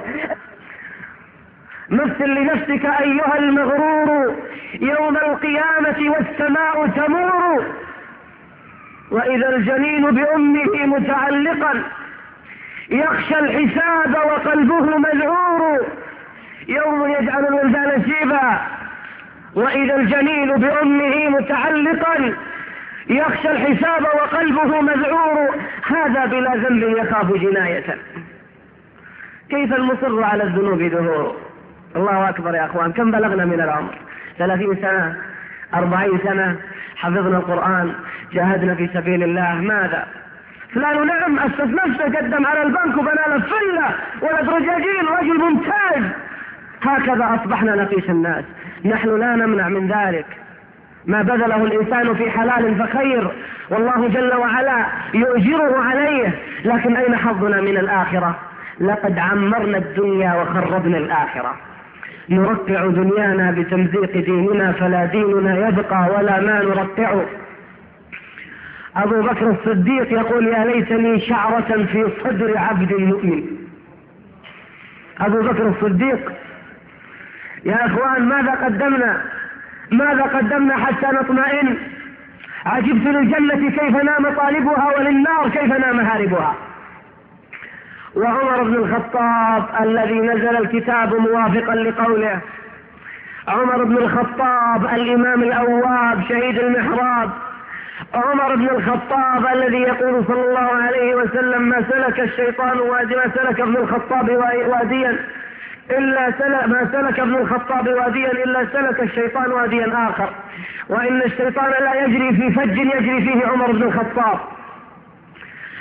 Speaker 1: مثل لنفسك أيها المغرور يوم القيامة والسماء تمور، وإذا الجنين بأمه متعلقا يخشى الحساب وقلبه مذعور، يوم يجعل الولدان شيبا وإذا الجنين بأمه متعلقا يخشى الحساب وقلبه مذعور، هذا بلا ذنب يخاف جناية. كيف المصر على الذنوب ذهور؟ الله أكبر يا أخوان، كم بلغنا من العمر؟ 30 سنة 40 سنة، حفظنا القرآن، جاهدنا في سبيل الله، ماذا؟ فلان نعم أسس نفسه، قدم على البنك وبنى له فيلا ولد رجاجيل، رجل ممتاز. هكذا أصبحنا نقيس الناس. نحن لا نمنع من ذلك، ما بذله الإنسان في حلال فخير، والله جل وعلا يؤجره عليه، لكن أين حظنا من الآخرة؟ لقد عمرنا الدنيا وخربنا الآخرة. نرقع دنيانا بتمزيق ديننا، فلا ديننا يبقى ولا ما نرقعه. أبو بكر الصديق يقول يا ليتني شعرة في صدر عبد مؤمن. أبو بكر الصديق. يا أخوان ماذا قدمنا حتى نطمئن؟ عجبت للجنة كيف نام طالبها وللنار كيف نام هاربها. وعمر بن الخطاب الذي نزل الكتاب موافقا لقوله، عمر بن الخطاب الإمام الأواب شهيد المحراب، عمر بن الخطاب الذي يقول صلى الله عليه وسلم ما سلك الشيطان واديا، ما سلك ابن الخطاب واديا ما سلك ابن الخطاب واديا إلا سلك الشيطان واديا آخر، وإن الشيطان لا يجري في فج يجري فيه عمر بن الخطاب.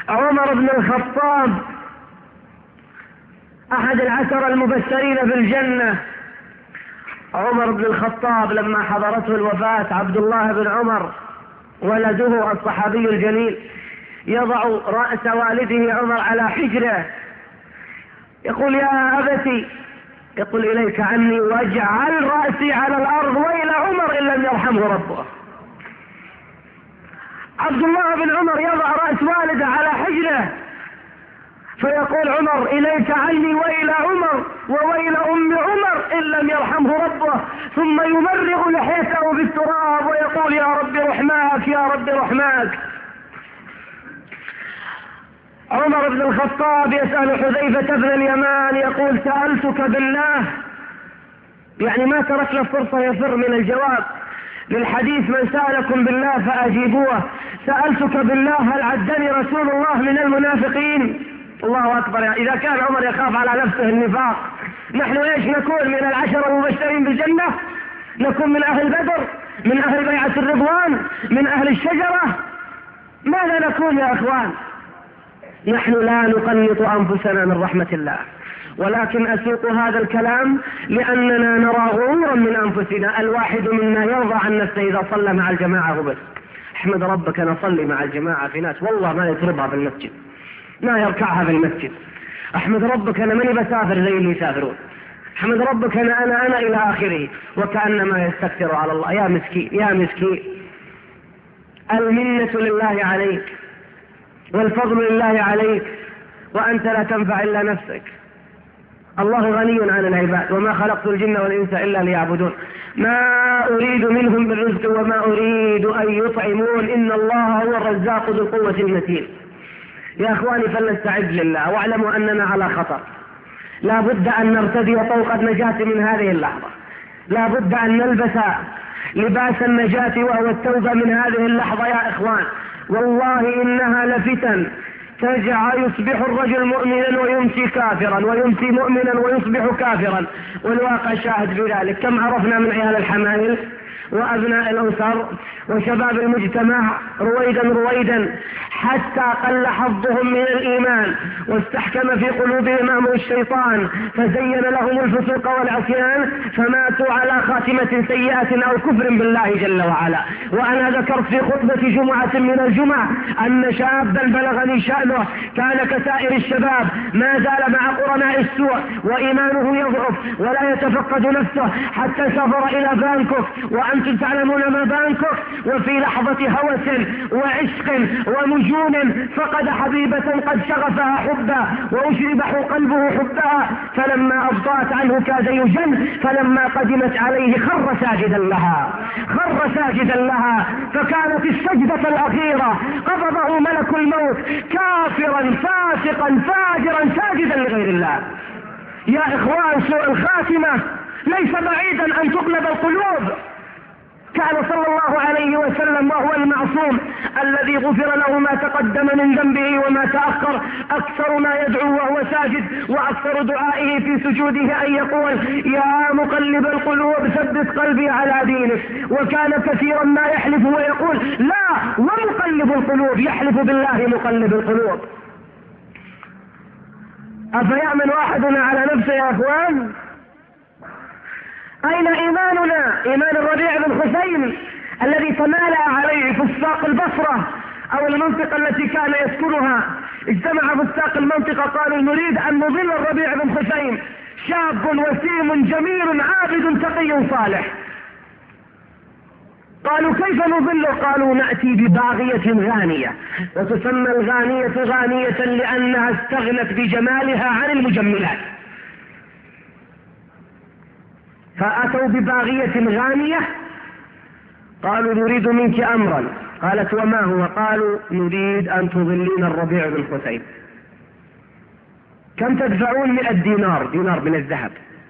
Speaker 1: عمر بن الخطاب أحد العشر المبشرين بالجنة. عمر بن الخطاب لما حضرته الوفاة عبد الله بن عمر ولده الصحابي الجليل يضع رأس والده عمر على حجره، يقول يا أبتي، يقول إليك عني واجعل رأسي على الأرض وإلى عمر إن لم يرحمه ربه. عبد الله بن عمر يضع رأس والده على حجره فيقول عمر إليك عني وإلى عمر وويل أم عمر إن لم يرحمه ربه، ثم يمرغ لحيته بالتراب ويقول يا رب رحماك يا رب رحماك. عمر بن الخطاب يسأل حذيفة بن اليمان يقول سألتك بالله، يعني ما ترك له فرصة يفر من الجواب للحديث من سألكم بالله فأجيبوه. سألتك بالله هل عدني رسول الله من المنافقين؟ الله أكبر. إذا كان عمر يخاف على نفسه النفاق، نحن ايش نكون؟ من العشر المبشرين بالجنة؟ نكون من أهل بدر، من أهل بيعة الرضوان، من أهل الشجرة؟ ماذا نكون يا أخوان؟ نحن لا نقنط أنفسنا من رحمة الله، ولكن أسوق هذا الكلام لأننا نرى غرورا من أنفسنا. الواحد منا يرضى عن نفسه إذا صلى مع الجماعة وبس. احمد ربك نصلي مع الجماعة، في ناس والله ما يضربها في المسجد، ما يركعها في المسجد. احمد ربك أنا ماني بسافر زي اللي يسافرون، احمد ربك أنا إلى آخره، وكأنما يستكثر على الله. يا مسكين يا مسكين، المنة لله عليك والفضل لله عليك وأنت لا تنفع إلا نفسك. الله غني عن العباد، وما خلقت الجن والإنس إلا ليعبدون، ما أريد منهم من رزق وما أريد أن يطعمون، إن الله هو الرزاق ذو القوة المتين. يا أخواني فلنستعد لله واعلموا أننا على خطر، لا بد أن نرتدي طوق النجاة من هذه اللحظة، لا بد أن نلبس لباس النجاة وهو التوبة من هذه اللحظة يا إخوان. والله إنها لفتن يصبح الرجل مؤمنا ويمسي كافرا، ويمسي مؤمنا ويصبح كافرا، والواقع شاهد بذلك. كم عرفنا من عيال الحمائل وأبناء الأسر وشباب المجتمع رويدا حتى قل حظهم من الإيمان واستحكم في قلوبهم أمر الشيطان فزين لهم الفسوق والعصيان فماتوا على خاتمة سيئة أو كفر بالله جل وعلا. وأنا ذكرت في خطبة جمعة من الجمع أن شابا بلغني شأنه كان كسائر الشباب ما زال مع قرناء السوء وإيمانه يضعف ولا يتفقد نفسه حتى سافر إلى بانكوك، وأنتم تعلمون ما بانكوك، وفي لحظة هوس وعشق ومجون فقد حبيبة قد شغفها حبا وأشربه قلبه حبها، فلما أبطأت عنه كاد يجن، فلما قدمت عليه خر ساجدا لها فكانت السجدة الأخيرة قبضه ملك الموت كافرا فاسقا فاجرا ساجدا لغير الله. يا إخوان سوء الخاتمة ليس بعيدا أن تقلب القلوب. كان صلى الله عليه وسلم وهو المعصوم الذي غفر له ما تقدم من ذنبه وما تأخر أكثر ما يدعو وهو ساجد، وأكثر دعائه في سجوده أن يقول يا مقلب القلوب ثبت قلبي على دينك. وكان كثيرا ما يحلف ويقول لا ومقلب القلوب، يحلف بالله مقلب القلوب. أفيأمن واحدنا على نفسه يا أخوان؟ أين إيماننا؟ إيمان الربيع بن حسين الذي تمالأ عليه فساق البصرة أو المنطقة التي كان يسكنها. اجتمع فساق المنطقة قالوا نريد أن نضل الربيع بن حسين، شاب وسيم جميل عابد تقي صالح. قالوا كيف نضله؟ قالوا نأتي بباغية غانية، وتسمى الغانية غانية لأنها استغنت بجمالها عن المجملات. فأتوا بباغية غانية قالوا نريد منك أمرا. قالت وما هو؟ قالوا نريد أن تظلين الربيع بن حسين. كم تدفعون؟ 100 دينار من الذهب.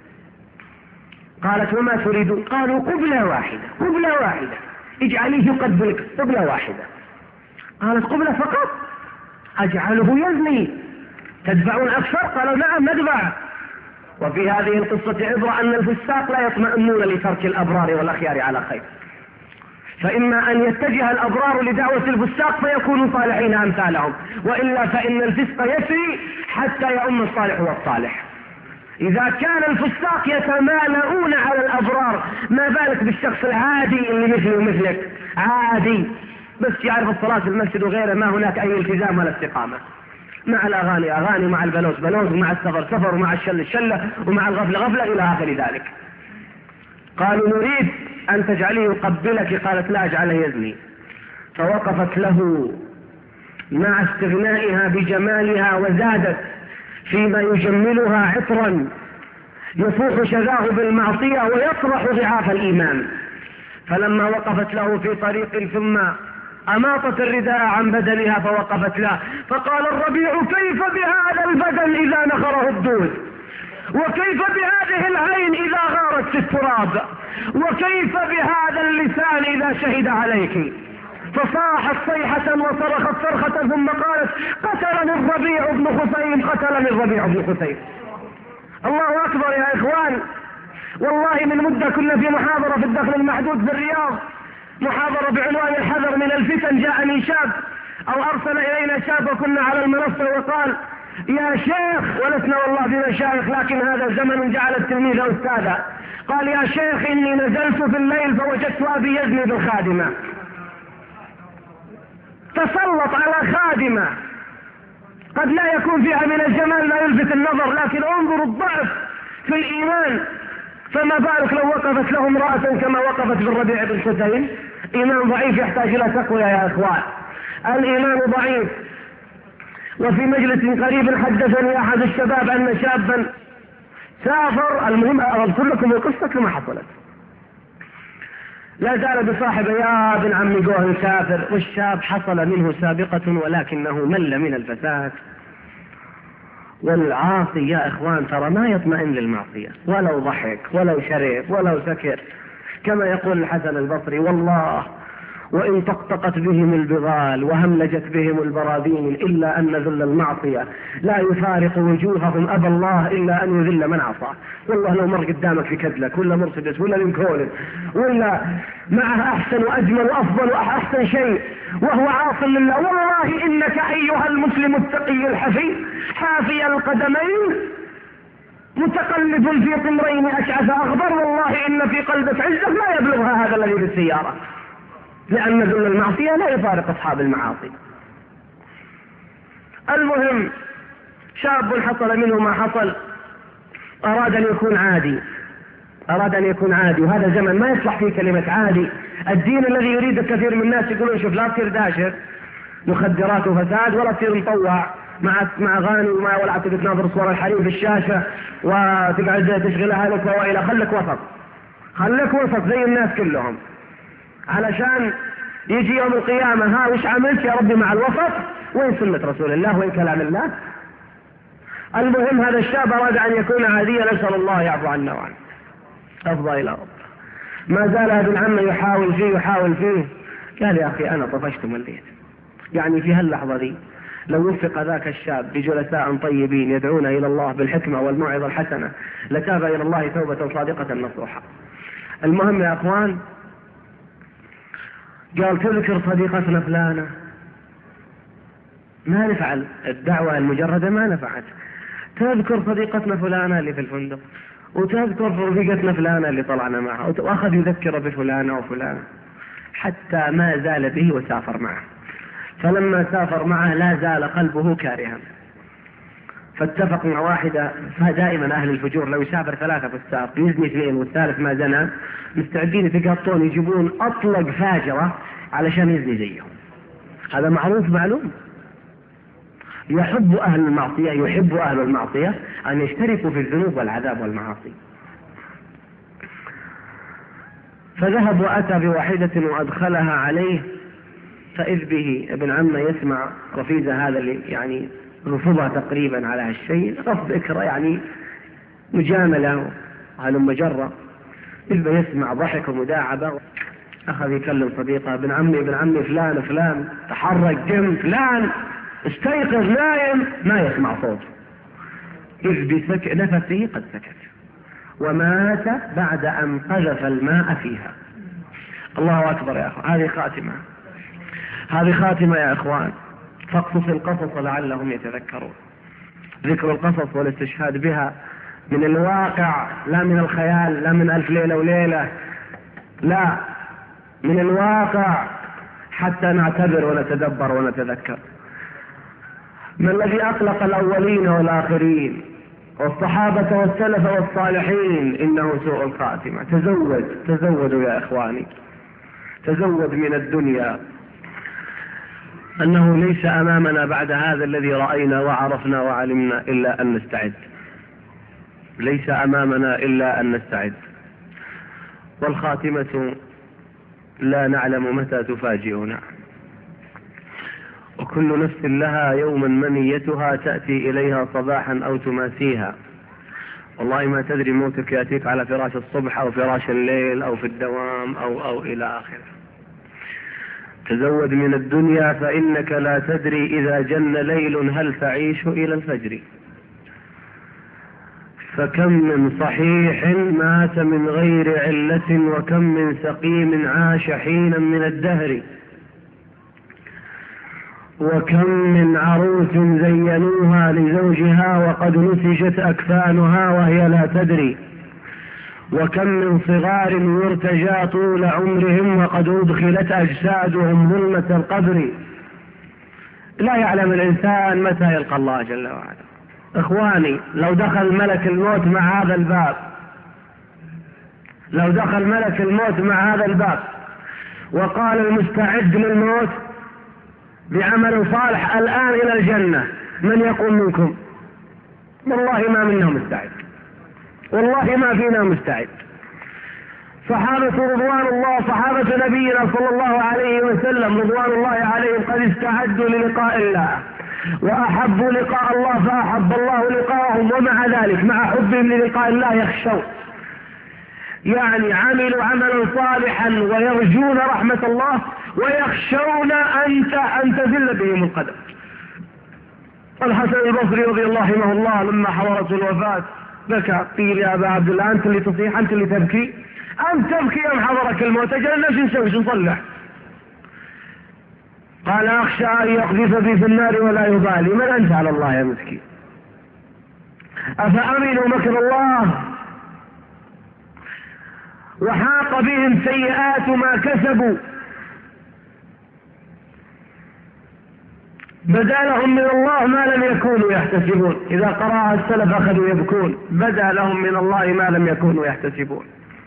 Speaker 1: قالت وما تريدون؟ قالوا قبلة واحدة اجعليه يقبلك قبلة واحدة. قالت قبلة فقط؟ أجعله يزني، تدفعون أكثر؟ قالوا نعم ندفع. وفي هذه القصة عبرة أن الفساق لا يطمئنون لترك الأبرار والأخيار على خير. فإما أن يتجه الأبرار لدعوة الفساق فيكونوا صالحين أمثالهم، وإلا فإن الفسق يسري حتى يؤم الصالح والصالح. إذا كان الفساق يتمالؤون على الأبرار، ما بالك بالشخص العادي اللي مثلي ومثلك، عادي بس يعرف الصلاة في المسجد وغيره، ما هناك أي التزام ولا استقامة، مع الأغاني أغاني، ومع البلوز بلوز، ومع السفر سفر، ومع الشل شلة، ومع الغفلة غفلة، إلى آخر ذلك. قالوا نريد أن تجعله يقبلك، قالت لا أجعله يزني. فوقفت له مع استغنائها بجمالها، وزادت فيما يجملها عطرا يفوح شذاه بالمعصية ويطرح ضعاف الإيمان. فلما وقفت له في طريق ثم أماطت الرداء عن بدنها فوقفت له، فقال الربيع كيف بهذا البدن إذا نخره الدود، وكيف بهذه العين إذا غارت في التراب، وكيف بهذا اللسان إذا شهد عليك. فصاحت صيحة وصرخت صرخة ثم قالت قتلني الربيع بن خثيم، قتلني الربيع بن خثيم. الله أكبر يا إخوان. والله من مدة كنا في محاضرة في الدخل المحدود في الرياض، محاضرة بعنوان الحذر من الفتن. جاءني شاب أو أرسل إلينا شاب وكنا على المنصة وقال يا شيخ، ولسنا والله بمشايخ لكن هذا زمن جعل التلميذ أستاذا، قال يا شيخ إني نزلت في الليل فوجدت أبي يزني بالخادمة. تسلط على خادمة قد لا يكون فيها من الجمال ما يلفت النظر، لكن انظروا الضعف في الإيمان. فما بالك لو وقفت له امرأة كما وقفت بالربيع بن خثيم. إيمان ضعيف يحتاج إلى تقوية يا إخوان، الإيمان ضعيف. وفي مجلس قريب حدثني أحد الشباب أن شابا سافر، المهم أذكر لكم القصة كما حصلت، لا زال بصاحبه يا ابن عمي جوه سافر، والشاب حصل منه سابقة ولكنه مل من الفساد. والعاصي يا إخوان ترى ما يطمئن للمعصية، ولو ضحك ولو شرب ولو سكر، كما يقول الحسن البصري والله وإن طقطقت بهم البغال وهملجت بهم البراذين إلا أن ذل المعصية لا يفارق وجوههم أبى الله إلا أن يذل من عصاه. والله لو مر قدامك في كدلك ولا مرسيدس ولا لينكولن ولا معه أحسن وأجمل وأفضل وأحسن شيء وهو عاص لله، والله إنك أيها المسلم التقي الحفي حافي القدمين متقلب في طمرين أشعث أغبر، والله إن في قلبك عزة ما يبلغها هذا الذي بالسيارة، لأن ذل المعصية لا يفارق أصحاب المعاصي. المهم شاب حصل منه ما حصل، أراد أن يكون عادي، وهذا زمن ما يصلح فيه كلمة عادي. الدين الذي يريد الكثير من الناس يقولون شوف لا تصير داشر مخدرات وفساد، ولا تصير مطوع مع أغاني ولا تناظر صور الحريم في الشاشة وتقعد تشغل أهلك وإلى. خليك وسط زي الناس كلهم، علشان يجي يوم القيامة ها وش عملت يا ربي مع الوسط؟ وين سنة رسول الله؟ وين كلام الله؟ المهم هذا الشاب أراد أن يكون عاديا، نسأل الله يعفو عنا وعنه، أفضى إلى رب. ما زال ابن عمه يحاول فيه، قال يا أخي أنا طفشت مليت، يعني في هاللحظة دي لو وفق ذاك الشاب بجلساء طيبين يدعون إلى الله بالحكمة والموعظة الحسنة لتاب إلى الله توبة صادقة نصوحة. المهم يا أخوان، قال تذكر صديقتنا فلانة، ما نفعل الدعوة المجردة ما نفعت، تذكر صديقتنا فلانة اللي في الفندق، وتذكر رفيقتنا فلانة اللي طلعنا معها، وأخذ يذكر بفلانة وفلانة حتى ما زال به وسافر معه. فلما سافر معه لا زال قلبه كارها، فاتفق مع واحدة. فدائما أهل الفجور لو يسافر 3 في الساق يزني 2 والثالث ما زنى مستعدين يتقاطون يجيبون أطلق فاجرة علشان يزني زيهم. هذا معروف معلوم. يحب أهل المعصية أن يشتركوا في الذنوب والعذاب والمعاصي. فذهب وأتى بواحدة وأدخلها عليه، فإذ به ابن عمه يسمع رفيزة هذا اللي يعني رفضها تقريبا على هالشيء، رفض إكراه يعني مجاملة على مجرة، إذ يسمع ضحك ومداعبة. أخذ يكلم صديقه ابن عمي فلان تحرك جم فلان استيقظ نايم، ما يسمع صوت، إذ نفسه قد سكت ومات بعد أن قذف الماء فيها. الله أكبر يا أخوان، هذه خاتمة يا أخوان. فاقصص القصص لعلهم يتذكرون. ذكر القصص والاستشهاد بها من الواقع، لا من الخيال، لا من ألف ليلة وليلة، لا، من الواقع حتى نعتبر ونتدبر ونتذكر. ما الذي أقلق الأولين والآخرين والصحابة والسلف والصالحين؟ إنه سوء الخاتمة. تزودوا يا إخواني، تزود من الدنيا، أنه ليس أمامنا بعد هذا الذي رأينا وعرفنا وعلمنا إلا أن نستعد. ليس أمامنا إلا أن نستعد. والخاتمة لا نعلم متى تفاجئنا، وكل نفس لها يوما منيتها تأتي إليها صباحا أو تماسيها. والله ما تدري موتك يأتيك على فراش الصبح أو فراش الليل أو في الدوام أو إلى آخره. تزود من الدنيا فإنك لا تدري إذا جن ليل هل تعيش إلى الفجر. فكم من صحيح مات من غير علة، وكم من سقيم عاش حينا من الدهر، وكم من عروس زينوها لزوجها وقد نسجت أكفانها وهي لا تدري، وكم من صغار يرتجى طول عمرهم وقد أدخلت أجسادهم ظلمة القبر. لا يعلم الإنسان متى يلقى الله جل وعلا. إخواني، لو دخل ملك الموت مع هذا الباب، لو دخل ملك الموت مع هذا الباب وقال المستعد للموت بعمل صالح الآن إلى الجنة، من يقول منكم؟ والله ما منا مستعد، والله ما فينا مستعد. صحابة رضوان الله، صحابة نبينا صلى الله عليه وسلم رضوان الله عليهم قد استعدوا للقاء الله وأحبوا لقاء الله فأحب الله لقاءهم، ومع ذلك مع حبهم للقاء الله يخشون، يعني عملوا عملا صالحا ويرجون رحمة الله ويخشون أن تزل بهم القدم. الحسن البصري رضي الله عنه الله لما حضرته الوفاة بكى، قيل يا أبا عبد الله أنت اللي تصيح، أنت اللي تبكي، أنت تبكي يوم حضرك الموت، أجل الناس نسوي نصلح. قال أخشى أن يقذف بي في النار ولا يبالي. من أنت على الله يا مسكين؟ أفأمنوا مكر الله وحاق بهم سيئات ما كسبوا، بدا لهم من الله ما لم يكونوا يحتسبون. إذا قرأها السلف أخذوا يبكون، بدا لهم من الله ما لم يكونوا يحتسبون.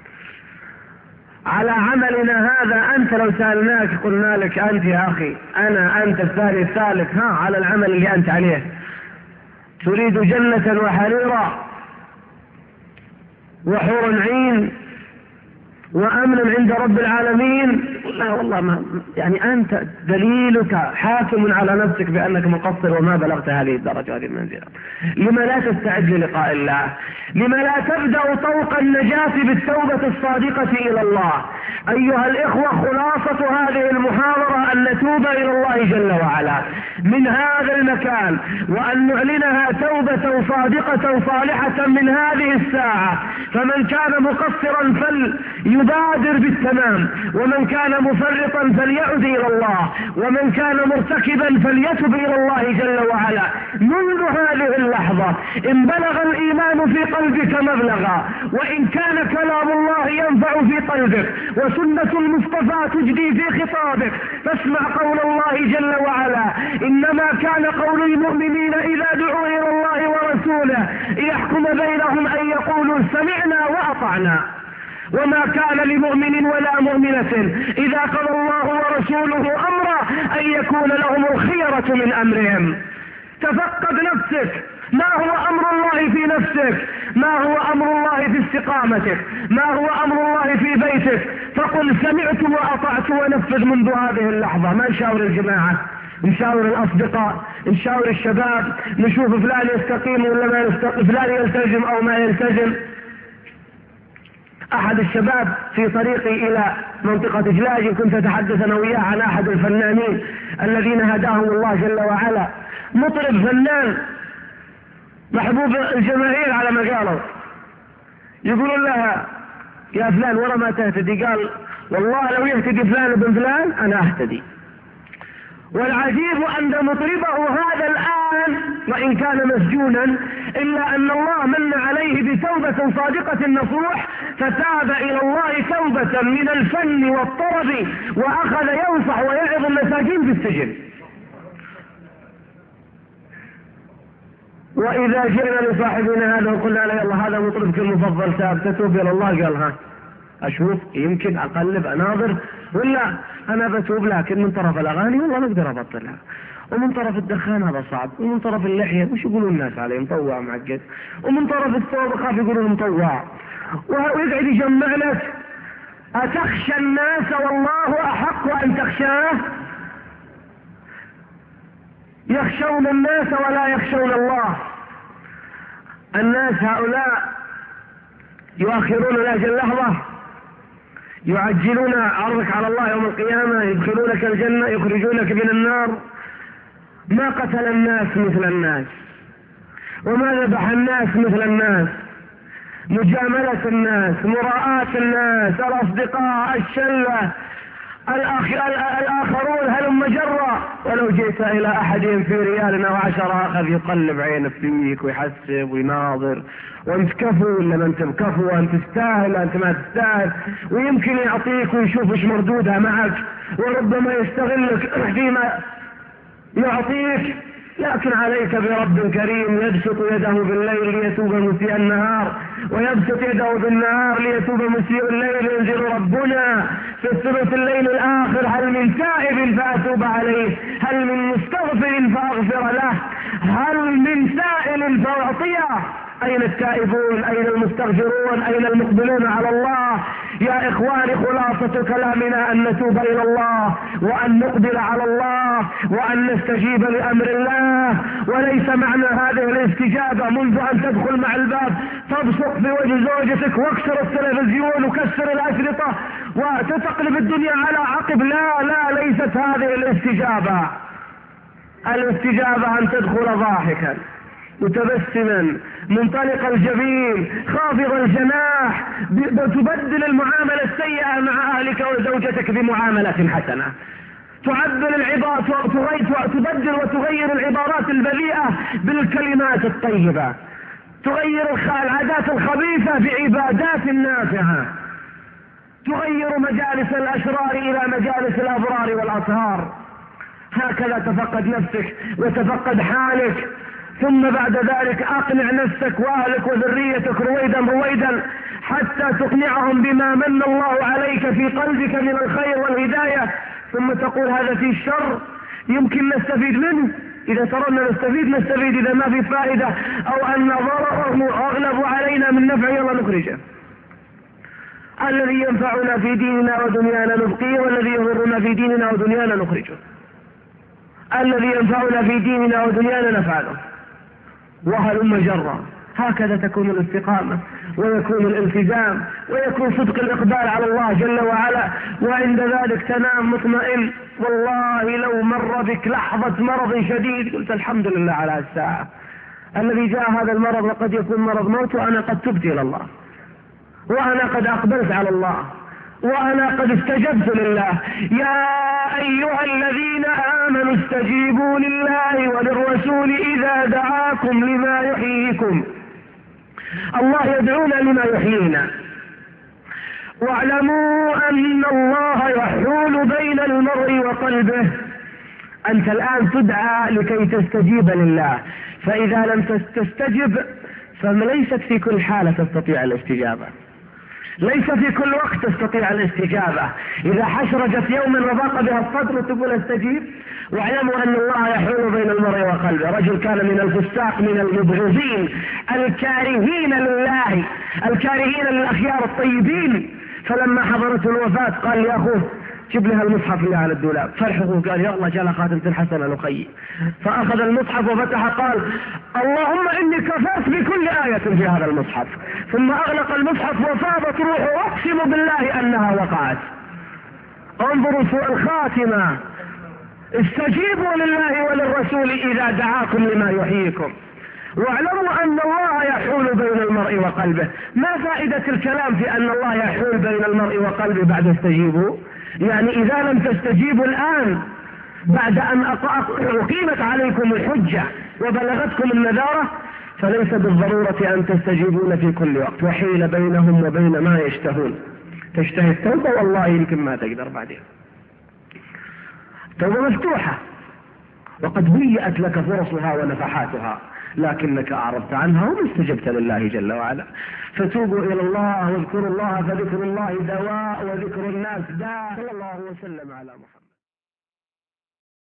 Speaker 1: على عملنا هذا أنت لو سألناك قلنا لك أنت يا أخي، أنت الثاني الثالث، على العمل اللي أنت عليه تريد جنة وحريرا وحور عين وأمن عند رب العالمين؟ لا والله ما، يعني أنت دليلك حاكم على نفسك بأنك مقصر وما بلغت هذه الدرجة هذه المنزلة. لما لا تستعد للقاء الله؟ لما لا تبدأ طوق النجاة بالتوبة الصادقة إلى الله؟ أيها الإخوة، خلاصة هذه المحاضرة أن نتوب إلى الله جل وعلا من هذا المكان، وأن نعلنها توبة صادقة صالحة من هذه الساعة. فمن كان مقصرا فليبادر بالتمام، ومن كان مفرطا فليعد إلى الله، ومن كان مرتكبا فليتب إلى الله جل وعلا. منذ هذه اللحظة إن بلغ الإيمان في قلبك مبلغا، وإن كان كلام الله ينفع في قلبك وسنة المصطفى تجدي في خطابك، فاسمع قول الله جل وعلا: إنما كان قول المؤمنين إذا دعوا إلى الله ورسوله ليحكم بينهم أن يقولوا سمعنا وأطعنا. وما كان لمؤمن ولا مؤمنة إذا قضى الله ورسوله أمرا أن يكون لهم الخيرة من أمرهم. تفقد نفسك، ما هو أمر الله في نفسك؟ ما هو أمر الله في استقامتك؟ ما هو أمر الله في بيتك؟ فقل سمعت وأطعت ونفذ منذ هذه اللحظة. ما نشاور الجماعة، نشاور الأصدقاء، نشاور الشباب، نشوف فلان يستقيم ولا ما يستقيم، فلان يلتزم أو ما يلتزم. أحد الشباب في طريقي إلى منطقة جلاج كنت أتحدث أنا وياه عن أحد الفنانين الذين هداهم الله جل وعلا، مطرب فنان محبوب الجماهير على ما قالوا. يقولون لها: يا فلان ورا ما تهتدي؟ قال: والله لو يهتدي فلان بن فلان أنا أهتدي. والعجيب أن مطربه هذا الآن وإن كان مسجونا إلا أن الله من عليه بتوبة صادقة نصوح، فتاب إلى الله توبة من الفن والطرب، وأخذ ينصح ويعظ المساكين في السجن. وإذا جئنا لصاحبنا هذا وقلنا له يلا هذا مطربك المفضل تاب تتوب إلى الله، قال ها أشوف يمكن أقلب أناظر ولا أنا بتوب، لكن من طرف الأغاني والله ما أقدر أبطلها، ومن طرف الدخان هذا صعب، ومن طرف اللحية وش يقولون الناس عليه مطوع معقد، ومن طرف الثوب خاف يقولون مطوع، ويقعد يجمع لك أتخشى الناس والله أحق أن تخشاه؟ يخشون الناس ولا يخشون الله. الناس هؤلاء يؤخرون لأجل لحظة، يعجلون عرضك على الله يوم القيامة، يدخلونك الجنة يخرجونك من النار. ما قتل الناس مثل الناس، وما ذبح الناس مثل الناس، مجاملة الناس، مراءاة الناس، الأصدقاء، الشلة، الآخرون هلم جرا. ولو جئت إلى أحدهم في ريال أو 10 أخذ يقلب عينه فيك ويحسب ويناظر، وانت كفو ولا ما انت بكفو، وانت تستاهل انت ما تستاهل، ويمكن يعطيك ويشوف ايش مردودها معك، وربما يستغلك فيما يعطيك. لكن عليك برب كريم يبسط يده بالليل ليتوب مسيء النهار، ويبسط يده بالنهار ليتوب مسيء الليل. ينزل ربنا في الثلث الليل الآخر هل من تائب فأتوب عليه، هل من مستغفر فأغفر له، هل من سائل فأعطيه. أين التائبون؟ أين المستغفرون؟ أين المقبلون على الله؟ يا إخواني خلاصة كلامنا أن نتوب إلى الله، وأن نقبل على الله، وأن نستجيب لأمر الله. وليس معنى هذه الاستجابة منذ أن تدخل مع الباب تبصق في وجه زوجتك واكسر التلفزيون وكسر الأشرطة وتتقلب الدنيا على عقب. لا لا، ليست هذه الاستجابة. الاستجابة أن تدخل ضاحكا متبسما منطلق الجبين خافض الجناح، تبدل المعاملة السيئة مع أهلك وزوجتك بمعاملة حسنة، تعبر العبارات، تبدل وتغير العبارات البذيئة بالكلمات الطيبة، تغير العادات الخبيثة بعبادات نافعة، تغير مجالس الأشرار إلى مجالس الأبرار والأطهار. هكذا تفقد نفسك وتفقد حالك، ثم بعد ذلك أقنع نفسك وأهلك وذريتك رويدا رويدا حتى تقنعهم بما من الله عليك في قلبك من الخير والهداية، ثم تقول هذا فيه الشر يمكن نستفيد منه، إذا ترون نستفيد، إذا ما في فائدة أو أن ضرره أغلب علينا من نفع يلا نخرجه. الذي ينفعنا في ديننا ودنيانا نبقيه، والذي يضرنا في ديننا ودنيانا نخرجه. الذي ينفعنا في ديننا ودنيانا نفعله، وهلم جرا. هكذا تكون الاستقامة ويكون الالتزام ويكون صدق الإقبال على الله جل وعلا، وعند ذلك تنام مطمئن. والله لو مر بك لحظة مرض شديد قلت الحمد لله على الساعة، الذي جاء هذا المرض وقد يكون مرض موت، وأنا قد تبت إلى الله، وأنا قد أقبلت على الله، وأنا قد استجبت لله. يا أيها الذين آمنوا استجيبوا لله وللرسول إذا دعاكم لما يحييكم. الله يدعونا لما يحيينا. واعلموا أن الله يحول بين المرء وقلبه. أنت الآن تدعى لكي تستجيب لله، فإذا لم تستجب فليست في كل حالة تستطيع الاستجابة، ليس في كل وقت تستطيع الاستجابة. إذا حشرجت يوما وضاق بها الصدر تقول استجيب. واعلموا أن الله يحول بين المرء وقلبه. رجل كان من الفساق من المبغضين الكارهين لله، الكارهين للأخيار الطيبين، فلما حضرته الوفاة قال يا أخوه جيب لها المصحف اللي على الدولاب. فرحه قال يا الله جاء خاتمة الحسنة لخي، فأخذ المصحف وفتح قال اللهم إني كفرت بكل آية في هذا المصحف، ثم أغلق المصحف وفاضت روحه أقسم بالله أنها وقعت. انظروا سوء الخاتمة. استجيبوا لله وللرسول إذا دعاكم لما يحييكم. واعلموا أن الله يحول بين المرء المرء وقلبه. ما فائدة الكلام في أن الله يحول بين المرء وقلبه بعد استجيبوا؟ يعني إذا لم تستجيبوا الآن بعد أن أقيمت عليكم الحجة وبلغتكم النذارة، فليس بالضرورة أن تستجيبون في كل وقت، وحيل بينهم وبين ما يشتهون. تشتهي التوبة والله يمكن ما تقدر بعدين. توبة مفتوحة وقد هيئت لك فرصها ونفحاتها، لكنك أعرضت عنها وما استجبت لله جل وعلا. فتوبوا إلى الله واذكروا الله، فذكر الله دواء وذكر الناس داء. صلى الله وسلم على محمد.